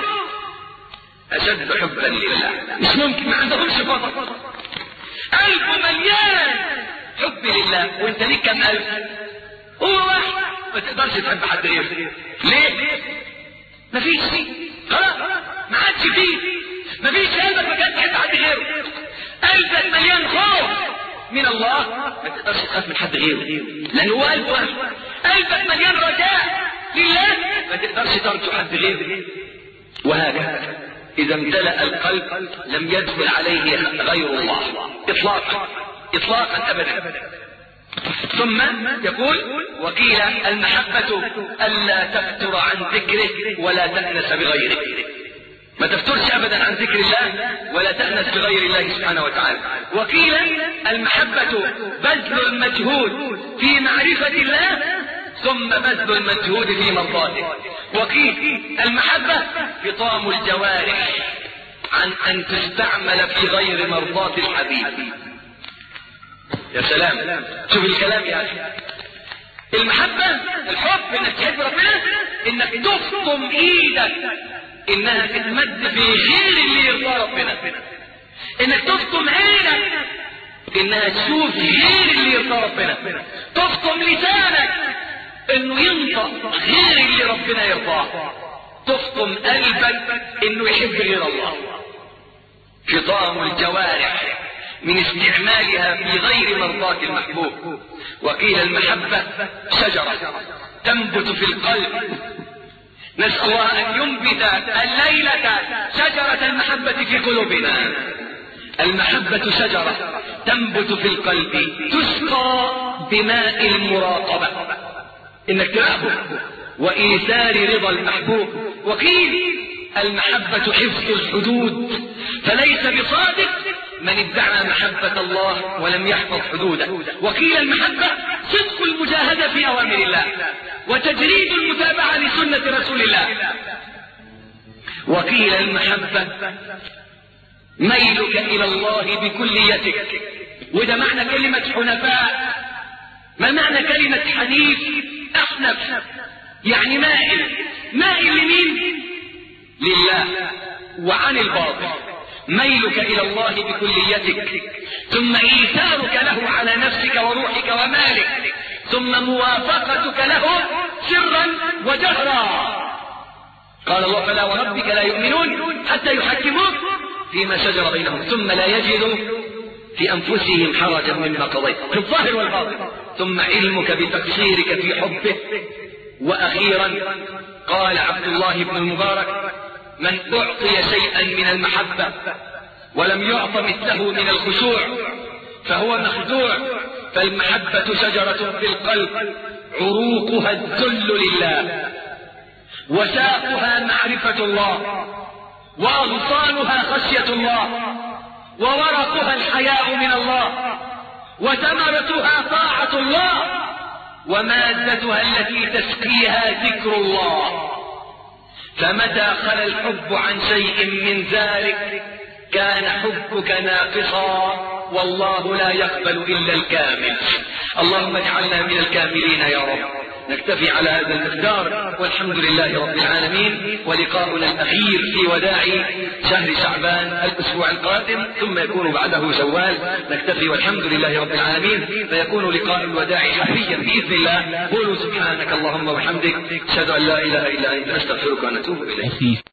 اشد حبا لله. مش ممكن، ما عندهمش فضل، قلبه مليان حب لله، وانت ليك كم قلب؟ هو واحد، ما تقدرش تحب حد غيره. ليه؟ مفيش خلاص، ما عادش فيه، مفيش قلبك ما كانش تحب حد غيره. قلبك مليان خوف من الله، ما تقدرش تخاف من حد غيره لان هو قلب واحد. قلبك مليان رجاء لله، ما تقدرش ترجو حد غيره. وهكذا اذا امتلأ القلب لم يدخل عليه غير الله اطلاقا اطلاقا ابدا. ثم يقول وقيل المحبة ألا تفتر عن ذكره ولا تأنس بغيره، ما تفترش أبدا عن ذكر الله ولا تأنس بغير الله سبحانه وتعالى. وقيل المحبة بذل المجهود في معرفة الله ثم بذل المجهود في مرضاته. وقيل المحبة فطام الجوارح عن أن تستعمل في غير مرضاة الحبيب. يا سلام، شوف الكلام يا أخي. المحبة الحب انك تحب ربنا انك تفطم ايدك انها تتمد في غير اللي يرضى ربنا، انك تفطم عينك انها تشوف غير اللي يرضى ربنا، تفطم لسانك انه ينطق غير اللي ربنا يرضاه، تفطم قلبك انه يحب غير الله. فطام الجوارح من استعمالها في غير مرضاة المحبوب. وقيل المحبة شجرة تنبت في القلب، نسأل الله أن ينبت الليلة شجرة المحبة في قلوبنا. المحبة شجرة تنبت في القلب تسقى بماء المراقبة، إنك تراقبه وإيثار رضا المحبوب. وقيل المحبة حفظ الحدود، فليس بصادق من ادعى محبة الله ولم يحفظ حدوده. وقيل المحبة صدق المجاهدة في أوامر الله وتجريد المتابعة لسنة رسول الله. وقيل المحبة ميلك إلى الله بكليتك، وده معنى كلمة حنفاء. ما معنى كلمة حنيف؟ أحنف يعني مائل. مائل لمين؟ لله وعن الباطل. ميلك إلى الله بكليتك، ثم إيثارك له على نفسك وروحك ومالك، ثم موافقتك له سرا وجهرا. قال الله فلا وربك لا يؤمنون حتى يحكموك فيما شجر بينهم ثم لا يجدوا في أنفسهم حرجا مما قضيت في الظاهر والباطن، ثم علمك بتقصيرك في حبه. وأخيرا قال عبد الله بن المبارك من أعطي شيئا من المحبة ولم يعط مثله من الخشوع فهو مخدوع. فالمحبة شجرة في القلب عروقها الذل لله، وساقها معرفة الله، وأغصانها خشية الله، وورقها الحياء من الله، وثمرتها طاعة الله، ومادتها التي تسقيها ذكر الله. فمتى خلا الحب عن شيء من ذلك كان حبك ناقصا، والله لا يقبل إلا الكامل. اللهم اجعلنا من الكاملين يا رب. نكتفي على هذا المقدار، والحمد لله رب العالمين. ولقاؤنا الأخير في وداع شهر شعبان الأسبوع القادم، ثم يكون بعده شوال. نكتفي والحمد لله رب العالمين، فيكون لقاء الوداع حفيا بإذن الله. قولوا سبحانك اللهم وبحمدك، أشهد أن لا إله إلا أنت، أستغفرك ونتوب إليك.